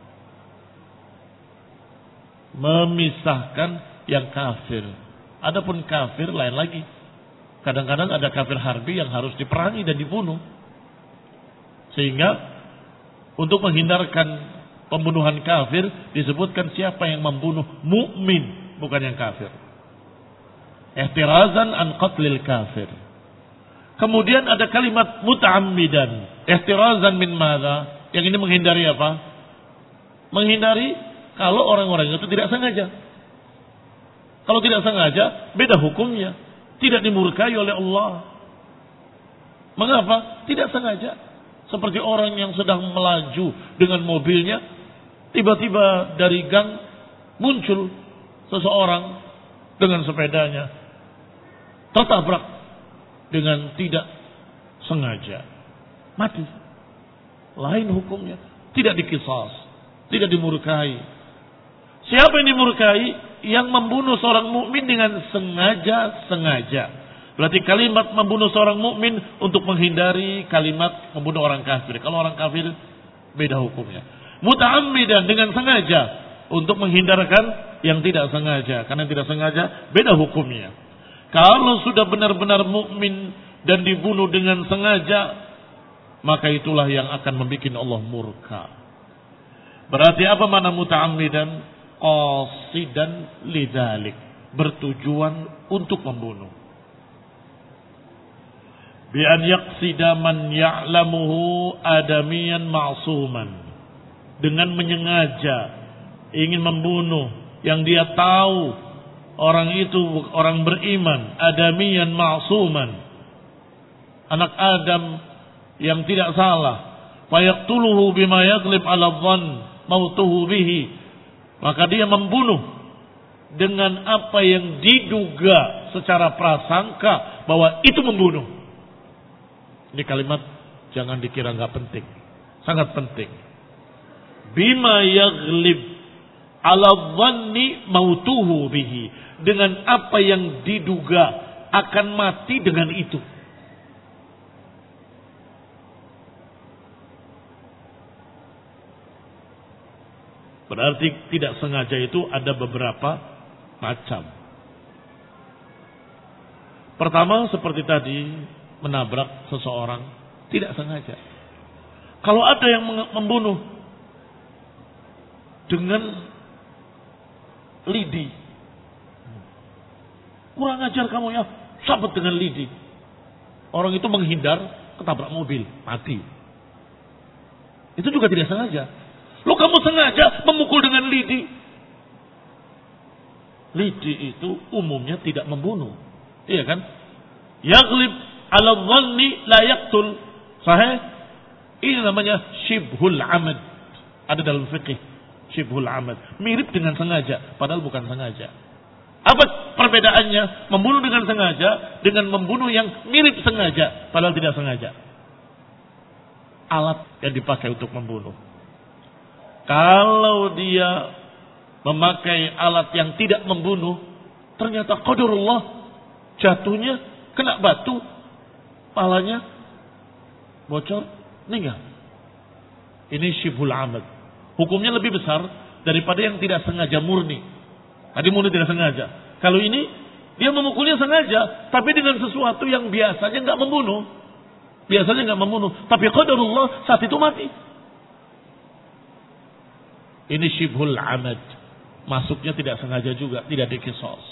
memisahkan yang kafir. Adapun kafir lain lagi. Kadang-kadang ada kafir harbi yang harus diperangi dan dibunuh. Sehingga untuk menghindarkan pembunuhan kafir disebutkan siapa yang membunuh mukmin, bukan yang kafir. Ihtirazan an qatlil kafir. Kemudian ada kalimat muta'ammidan. Ihtirazan min madza? Yang ini menghindari apa? Menghindari kalau orang-orang itu tidak sengaja. Kalau tidak sengaja, beda hukumnya. Tidak dimurkai oleh Allah. Mengapa? Tidak sengaja. Seperti orang yang sedang melaju dengan mobilnya, tiba-tiba dari gang muncul seseorang dengan sepedanya, tertabrak dengan tidak sengaja, mati. Lain hukumnya, tidak dikisas, tidak dimurkai. Siapa yang dimurkai? Yang membunuh seorang mukmin dengan sengaja-sengaja. Berarti kalimat membunuh seorang mukmin untuk menghindari kalimat membunuh orang kafir. Kalau orang kafir beda hukumnya. Muta'ammidan dengan sengaja untuk menghindarkan yang tidak sengaja. Karena yang tidak sengaja beda hukumnya. Kalau sudah benar-benar mukmin dan dibunuh dengan sengaja, maka itulah yang akan membuat Allah murka. Berarti apa makna muta'ammidan? Qasidan lidzalik, bertujuan untuk membunuh. Bi an yaqsida man ya'lamuhu adamiyan ma'suman, dengan menyengaja ingin membunuh yang dia tahu orang itu orang beriman, adamiyan ma'suman, anak Adam yang tidak salah, fa yaqtuluhu bima yaghlib 'ala dhann mautuhu bihi, maka dia membunuh dengan apa yang diduga secara prasangka bahwa itu membunuh. Ini kalimat jangan dikira nggak penting, sangat penting. Bima yaghlib ala dhanni mautuhu bihi, dengan apa yang diduga akan mati dengan itu. Berarti tidak sengaja itu ada beberapa macam. Pertama seperti tadi, menabrak seseorang tidak sengaja. Kalau ada yang membunuh dengan lidi, kurang ajar kamu ya, sabet dengan lidi. Orang itu menghindar, ketabrak mobil, mati. Itu juga tidak sengaja. Lo kamu sengaja memukul dengan lidi. Lidi itu umumnya tidak membunuh. Iya kan? Yaghlib ala dhanni la yaqtul. Sahih? Ini namanya shibhul amad. Ada dalam fikih. Shibhul amad. Mirip dengan sengaja. Padahal bukan sengaja. Apa perbedaannya? Membunuh dengan sengaja dengan membunuh yang mirip sengaja. Padahal tidak sengaja. Alat yang dipakai untuk membunuh. Kalau dia memakai alat yang tidak membunuh, ternyata qadarullah jatuhnya kena batu, palanya bocor, meninggal. Ini syibhul amad. Hukumnya lebih besar daripada yang tidak sengaja murni. Tadi murni tidak sengaja. Kalau ini dia memukulnya sengaja, tapi dengan sesuatu yang biasanya nggak membunuh. Biasanya nggak membunuh, tapi qadarullah saat itu mati. Ini syibhul amad. Masuknya tidak sengaja juga, tidak diqisas.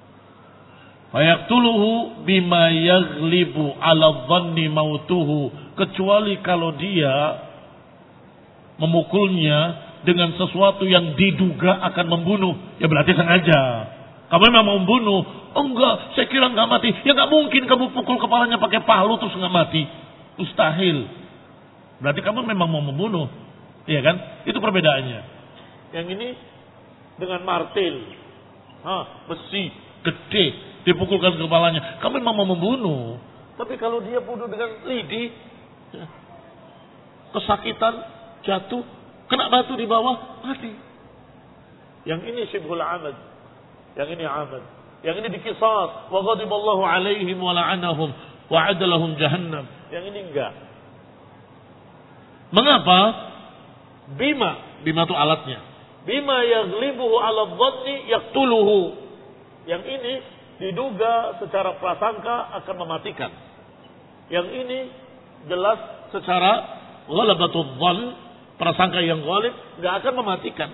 Fayaqtuluhu bima yaghlibu 'ala dhanni mautuhu. kecuali kalau dia memukulnya dengan sesuatu yang diduga akan membunuh. Ya berarti sengaja. Kamu memang mau membunuh. Oh enggak, saya kira enggak mati. Ya enggak mungkin kamu pukul kepalanya pakai palu terus enggak mati. Mustahil. Berarti kamu memang mau membunuh. Iya kan? Itu perbedaannya. Yang ini dengan martil. Besi gede dipukulkan kepalanya. Kamu memang mau membunuh. Tapi kalau dia bunuh dengan lidi, kesakitan, jatuh, kena batu di bawah, mati. Yang ini syibhul amad. Yang ini amad. Yang ini dikisas. Wa ghadiballahu alaihim wa la'anahum wa adalahum jahannam. Yang ini enggak. Mengapa? Bima itu alatnya. Bima yaghlibuhu ala dhanni yaqtuluhu. Yang ini diduga secara prasangka akan mematikan. Yang ini jelas secara ghalabatul dhann, prasangka yang ghalib enggak akan mematikan.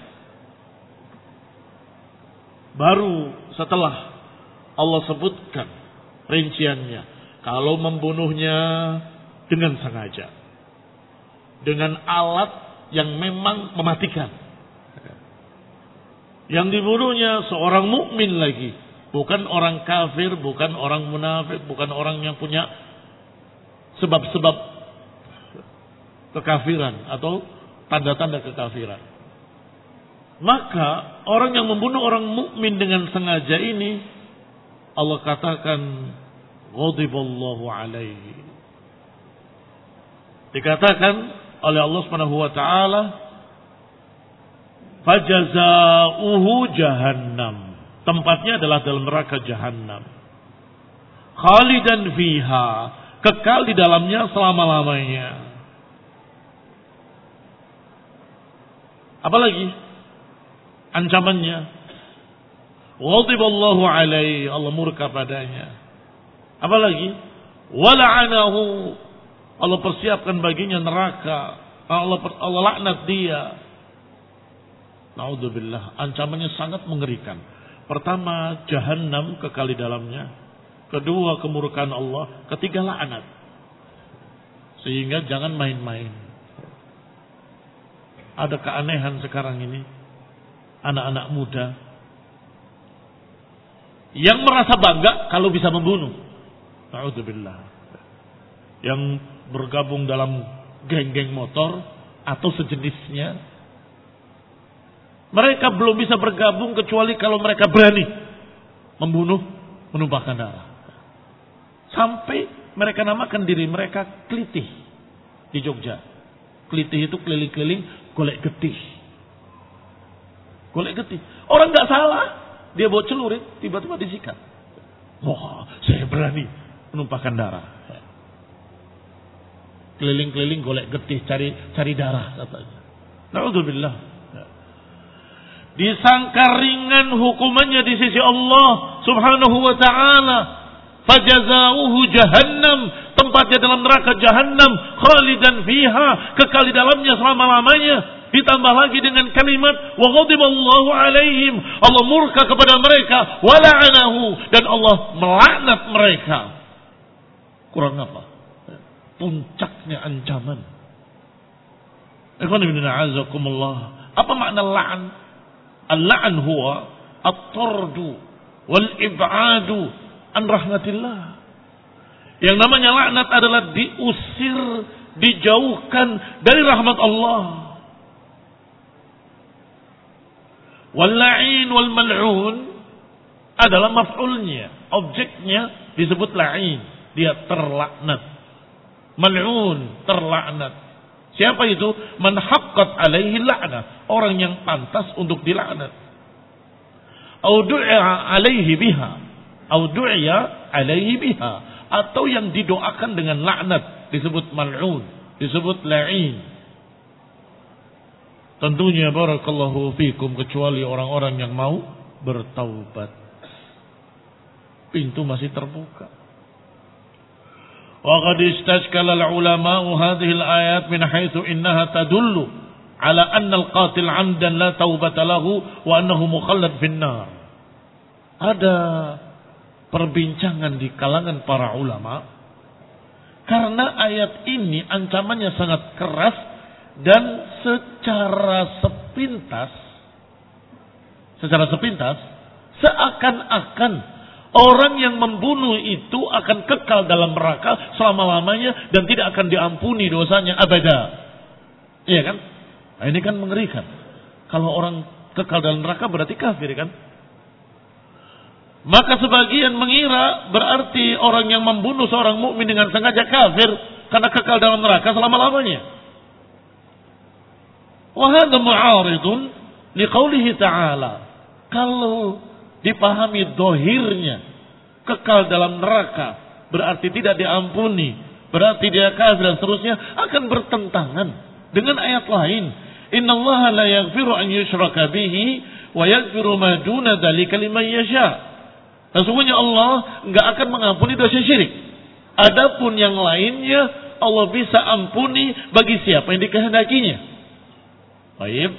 Baru setelah Allah sebutkan rinciannya. Kalau membunuhnya dengan sengaja. Dengan alat yang memang mematikan. Yang dibunuhnya seorang mukmin lagi. Bukan orang kafir, bukan orang munafik, bukan orang yang punya sebab-sebab kekafiran atau tanda-tanda kekafiran. Maka orang yang membunuh orang mukmin dengan sengaja ini Allah katakan ghadiballahu alaihi. Dikatakan oleh Allah Subhanahu wa taala fajazauhu jahannam. Tempatnya adalah dalam neraka jahannam. Khalidan fiha, kekal di dalamnya selama-lamanya. Apalagi ancamannya, ghadiballahu alaihi, Allah murka padanya. Apalagi wala'anahu, Allah persiapkan baginya neraka. Allah laknat dia. Naudzubillah, ancamannya sangat mengerikan. Pertama, jahannam kekal di dalamnya. Kedua, kemurkaan Allah. Ketiga, laknat. Sehingga jangan main-main. Ada keanehan sekarang ini. Anak-anak muda yang merasa bangga kalau bisa membunuh. Naudzubillah. Yang bergabung dalam geng-geng motor atau sejenisnya. Mereka belum bisa bergabung kecuali kalau mereka berani membunuh, menumpahkan darah. Sampai mereka namakan diri mereka klitih di Jogja. Klitih itu keliling-keliling golek getih. Golek getih. Orang nggak salah, dia bawa celurit, tiba-tiba disikat. Wah, saya berani menumpahkan darah. Keliling-keliling golek getih, cari darah katanya. Naudzubillah. Disangka ringan hukumannya di sisi Allah Subhanahu wa taala. Fajazauhu jahannam, tempatnya dalam neraka jahannam, khalidan fiha, kekal di dalamnya selama-lamanya. Ditambah lagi dengan kalimat wa ghadiballahu alaihim, Allah murka kepada mereka, wa la'anahu, dan Allah melaknat mereka. Kurang apa? Puncaknya ancaman. Ikhwan fillah, a'azakumullah. Apa makna la'an? Al-la'an huwa at-tardu wal-ib'adu an rahmatillah. Yang namanya laknat adalah diusir, dijauhkan dari rahmat Allah. Wal-la'in wal-mal'un adalah maf'ulnya, objeknya disebut la'in, dia terlaknat. Mal'un, terlaknat. Siapa itu? Man haqqat alaihi la'nah, orang yang pantas untuk dilaknat. Au du'a alaihi biha, au du'a alaihi biha, atau yang didoakan dengan laknat disebut mal'un, disebut la'in. Tentunya barakallahu fikum kecuali orang-orang yang mau bertaubat. Pintu masih terbuka. وقد استشكل العلماء هذه الآيات من حيث إنها تدل على أن القاتل عمدا لا توبة له وأنه مخلد في النار. Ada perbincangan di kalangan para ulama Karena ayat ini ancamannya sangat keras dan secara sepintas seakan-akan orang yang membunuh itu akan kekal dalam neraka selama-lamanya dan tidak akan diampuni dosanya abada. Iya kan? Nah, ini kan mengerikan. Kalau orang kekal dalam neraka berarti kafir kan? Maka sebagian mengira berarti orang yang membunuh seorang mukmin dengan sengaja kafir karena kekal dalam neraka selama-lamanya. Wa hadha mu'aridun liqaulihi ta'ala. Kalau dipahami dohirnya kekal dalam neraka berarti tidak diampuni, berarti dia kafir dan seterusnya, akan bertentangan dengan ayat lain. Innallaha la yaghfiru an yushraka bihi wa yaghfiru ma duna dzalika liman yasha. Sesungguhnya Allah enggak akan mengampuni dosa syirik. Adapun yang lainnya Allah bisa ampuni bagi siapa yang dikehendakinya. Baik.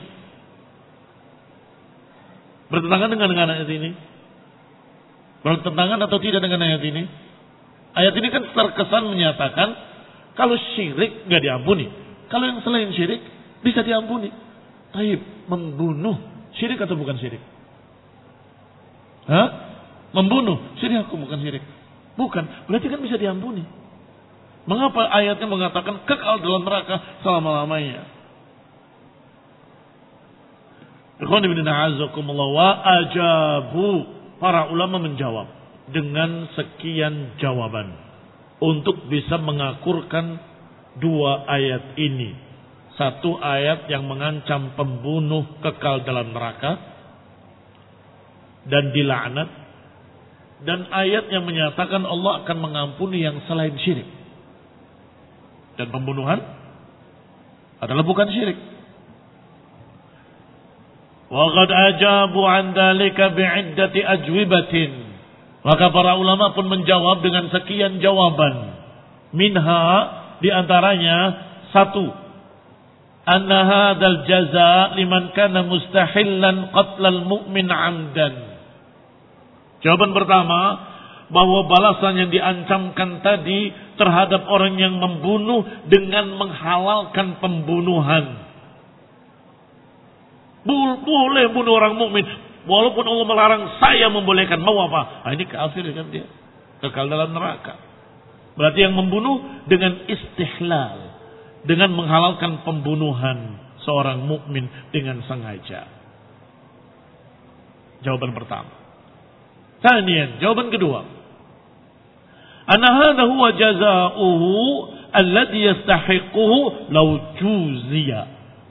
Bertentangan dengan ayat ini? Bertentangan atau tidak dengan ayat ini? Ayat ini kan terkesan menyatakan kalau syirik enggak diampuni. Kalau yang selain syirik bisa diampuni. Baik, membunuh syirik atau bukan syirik? Hah? Membunuh syirik atau bukan syirik? Bukan, berarti kan bisa diampuni. Mengapa ayatnya mengatakan kekal dalam neraka selama-lamanya? Wa ajabu, para ulama menjawab dengan sekian jawaban untuk bisa mengakurkan dua ayat ini. Satu ayat yang mengancam pembunuh kekal dalam neraka dan dilaknat, dan ayat yang menyatakan Allah akan mengampuni yang selain syirik. Dan pembunuhan adalah bukan syirik. Wa qad ajabu an dzalika bi'iddati ajwibatin. Maka para ulama pun menjawab dengan sekian jawaban. Minha, di antaranya satu, anna hadzal jazaa liman kana mustahillan qatlal mu'min 'amdan. Jawaban pertama, bahwa balasan yang diancamkan tadi terhadap orang yang membunuh dengan menghalalkan pembunuhan. Boleh bunuh orang mukmin, walaupun Allah melarang, saya membolehkan. Mau apa? Nah, ini kafir kan dia, kekal dalam neraka. Berarti yang membunuh dengan istihlal, dengan menghalalkan pembunuhan seorang mukmin dengan sengaja. Jawaban pertama. Tsaniyan, jawaban kedua. Anna hadha huwa jazaohu alladhi yastahiquhu law juziya.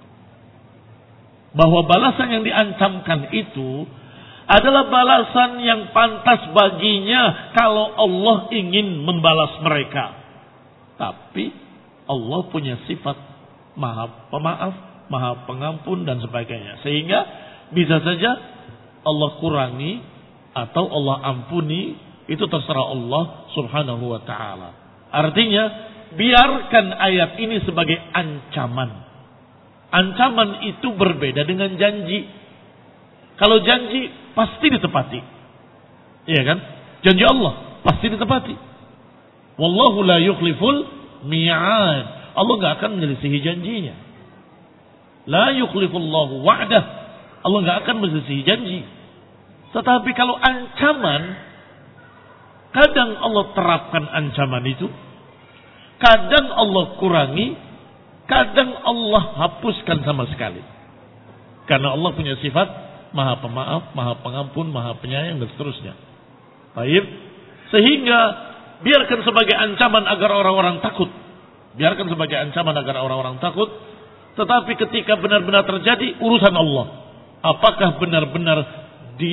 Bahwa balasan yang diancamkan itu adalah balasan yang pantas baginya kalau Allah ingin membalas mereka. Tapi Allah punya sifat Maha Pemaaf, Maha Pengampun dan sebagainya. Sehingga bisa saja Allah kurangi atau Allah ampuni, itu terserah Allah subhanahu wa ta'ala. Artinya, biarkan ayat ini sebagai ancaman. Ancaman itu berbeda dengan janji. Kalau janji, pasti ditepati. Iya kan? Janji Allah, pasti ditepati. Wallahu la yukhliful mi'ad. Allah gak akan menyelisihi janjinya. La yukhlifullahu wa'dah. Allah gak akan menyelisihi janji. Tetapi kalau ancaman, kadang Allah terapkan ancaman itu, kadang Allah kurangi, kadang Allah hapuskan sama sekali. Karena Allah punya sifat Maha Pemaaf, Maha Pengampun, Maha Penyayang dan seterusnya. Baik. Sehingga biarkan sebagai ancaman agar orang-orang takut. Biarkan sebagai ancaman agar orang-orang takut. Tetapi ketika benar-benar terjadi urusan Allah, apakah benar-benar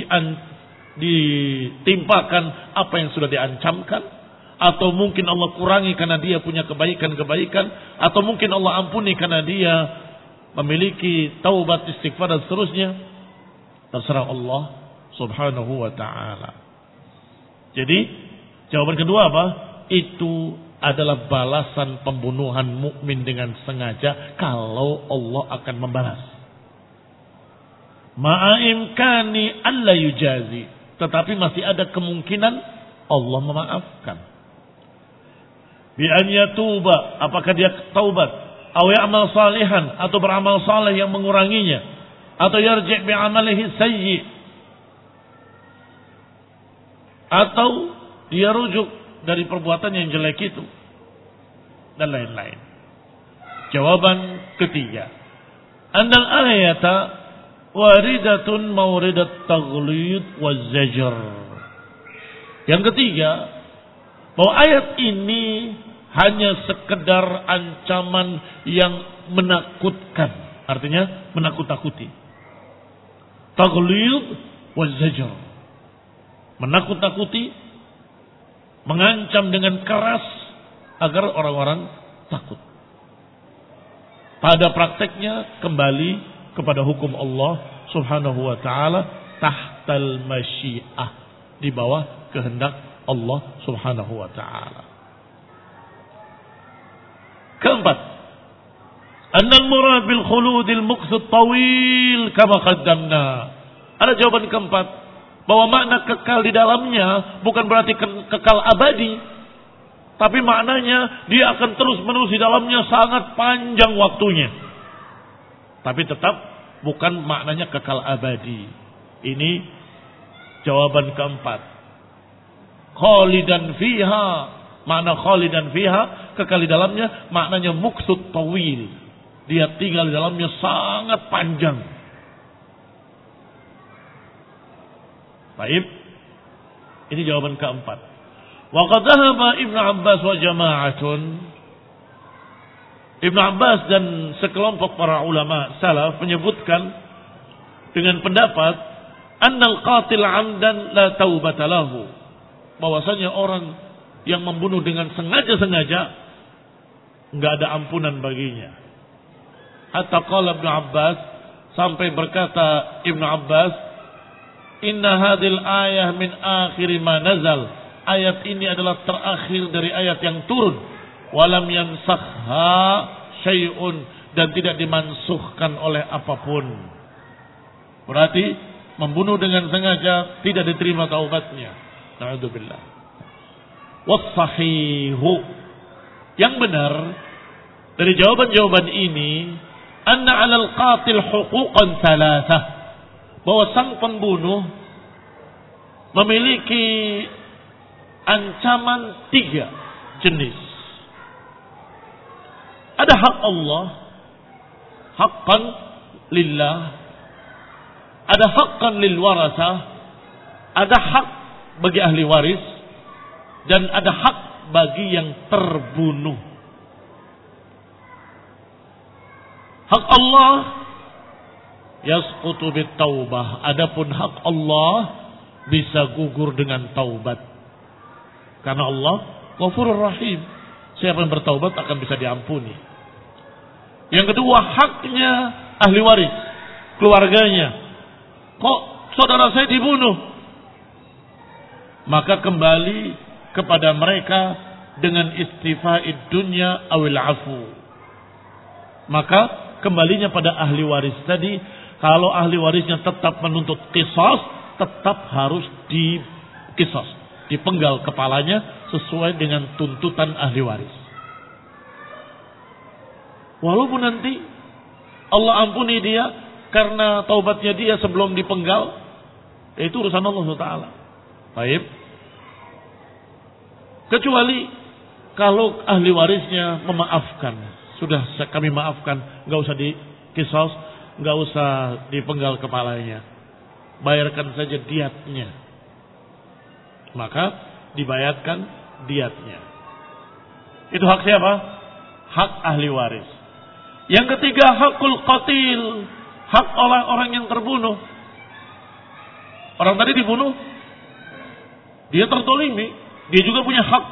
ditimpakan apa yang sudah diancamkan, atau mungkin Allah kurangi karena dia punya kebaikan-kebaikan, atau mungkin Allah ampuni karena dia memiliki taubat, istighfar dan seterusnya, terserah Allah subhanahu wa ta'ala. Jadi jawaban kedua apa? Itu adalah balasan pembunuhan mukmin dengan sengaja kalau Allah akan membalas. Ma'imkani alla yujazi, tetapi masih ada kemungkinan Allah memaafkan. Bi an yatuba, apakah dia taubat, aw ya'mal salihan, atau beramal saleh yang menguranginya, atau yarji' bi amalihi sayyi, atau dia rujuk dari perbuatan yang jelek itu, dan lain-lain. Jawaban ketiga, annal ayata waridatun mawridat taghlid wa zajr. Yang ketiga, bahwa ayat ini hanya sekedar ancaman yang menakutkan, artinya menakut-nakuti. Taghlid wa zajr, menakut-nakuti, mengancam dengan keras agar orang-orang takut. Pada prakteknya kembali kepada hukum Allah Subhanahu wa taala, tahtal masyiah, di bawah kehendak Allah Subhanahu wa taala. Keempat, annal murad bil khuludil muqsad tawil kama qaddamna. Ada jawaban keempat, bahwa makna kekal di dalamnya bukan berarti kekal abadi, tapi maknanya dia akan terus-menerus di dalamnya sangat panjang waktunya. Tapi tetap bukan maknanya kekal abadi. Ini jawaban keempat. Khalidan fiha, makna khalidan fiha, kekal di dalamnya, maknanya muqsud tawil, dia tinggal di dalamnya sangat panjang. Baik, ini jawaban keempat. Wa qad dhahaba Ibnu Abbas wa jama'atun. Ibnu Abbas dan sekelompok para ulama salaf menyebutkan dengan pendapat annal qatil 'amdan la taubata lahu, bahwasanya orang yang membunuh dengan sengaja-sengaja enggak ada ampunan baginya. Hatta qala Ibnu Abbas, sampai berkata Ibnu Abbas, inna hadhil ayah min akhir ma nazal, ayat ini adalah terakhir dari ayat yang turun. Walam yansakha syai'un, dan tidak dimansuhkan oleh apapun. Berarti membunuh dengan sengaja tidak diterima taubatnya. Na'udzubillah. Was-sahihu, yang benar dari jawaban-jawaban ini, anna 'alal qatil huquqan thalathah, bahwa sang pembunuh memiliki ancaman 3 jenis. Ada hak Allah, haqqan lillah, ada haqqan lil warasah, ada hak bagi ahli waris, dan ada hak bagi yang terbunuh. Hak Allah yasqutu bit taubah, adapun hak Allah bisa gugur dengan taubat. Karena Allah Ghafurur Rahim, siapa yang bertaubat akan bisa diampuni. Yang kedua, haknya ahli waris, keluarganya. Kok saudara saya dibunuh? Maka kembali kepada mereka dengan istifaid dunya awil afu. Maka kembalinya pada ahli waris tadi. Kalau ahli warisnya tetap menuntut qisas, tetap harus diqisas, dipenggal kepalanya sesuai dengan tuntutan ahli waris. Walaupun nanti Allah ampuni dia karena taubatnya dia sebelum dipenggal, itu urusan Allah Taala. Baik. Kecuali kalau ahli warisnya memaafkan, sudah kami maafkan, nggak usah diqisas, nggak usah dipenggal kepalanya, bayarkan saja diatnya. Maka dibayarkan diatnya. Itu hak siapa? Hak ahli waris. Yang ketiga, hakul qatil, hak orang yang terbunuh. Orang tadi dibunuh, dia tertolimi, dia juga punya hak.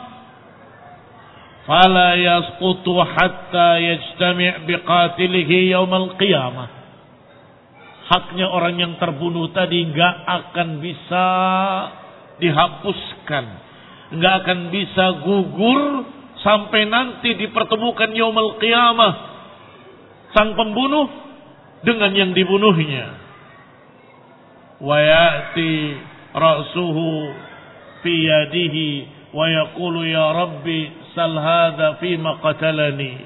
Fala yasqutu hatta yajtami' biqatilihi yaumal qiyamah. Haknya orang yang terbunuh tadi enggak akan bisa dihapuskan, enggak akan bisa gugur sampai nanti dipertemukan yaumul qiyamah sang pembunuh dengan yang dibunuhnya. Wa ya'ti ra'suhu fi yadihi wa yaqulu ya Rabbi sal hadza fima qatalani.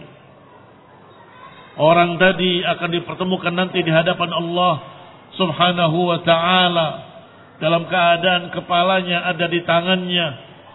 Orang tadi akan dipertemukan nanti di hadapan Allah Subhanahu wa ta'ala dalam keadaan kepalanya ada di tangannya.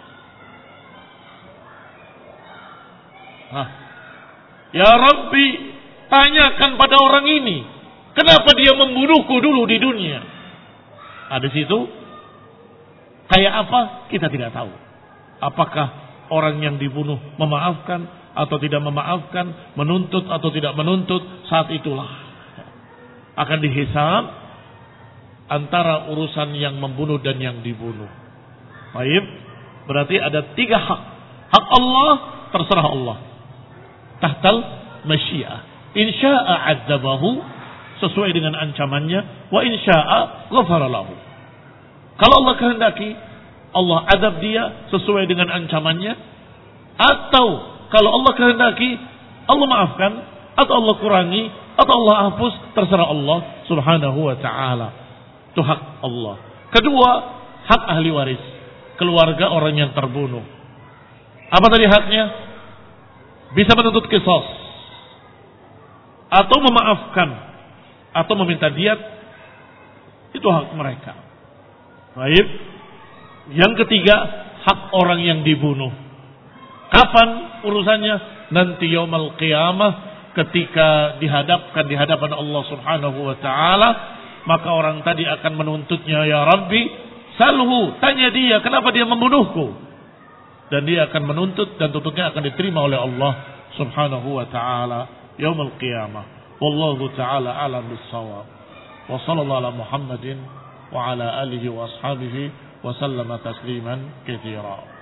Ya Rabbi, tanyakan pada orang ini, kenapa dia membunuhku dulu di dunia? Di situ kayak apa kita tidak tahu. Apakah orang yang dibunuh memaafkan atau tidak memaafkan, menuntut atau tidak menuntut, saat itulah akan dihisab antara urusan yang membunuh dan yang dibunuh. Baik, berarti ada 3 hak. Hak Allah terserah Allah. Tahtal masyiah. Insya'a adzabahu sesuai dengan ancamannya, wa insya'a ghafara lahu. Kalau Allah kehendaki, Allah azab dia sesuai dengan ancamannya, atau kalau Allah kehendaki, Allah maafkan, atau Allah kurangi, atau Allah hapus, terserah Allah Subhanahu wa ta'ala. Itu hak Allah. Kedua, hak ahli waris, keluarga orang yang terbunuh. Apa tadi haknya? Bisa menuntut qisas, atau memaafkan, atau meminta diat. Itu hak mereka. Baik. Yang ketiga, hak orang yang dibunuh. Kapan urusannya? Nanti yaumul qiyamah, ketika dihadapkan di hadapan Allah Subhanahu wa ta'ala, maka orang tadi akan menuntutnya, ya Rabbi salhu, tanya dia kenapa dia membunuhku. Dan dia akan menuntut, dan tuntutnya akan diterima oleh Allah Subhanahu wa ta'ala yaumul qiyamah. Wallahu ta'ala a'lam bis-shawab. Wa sallallahu ala Muhammadin wa ala alihi wa ashabihi wa sallama tasliman katsira.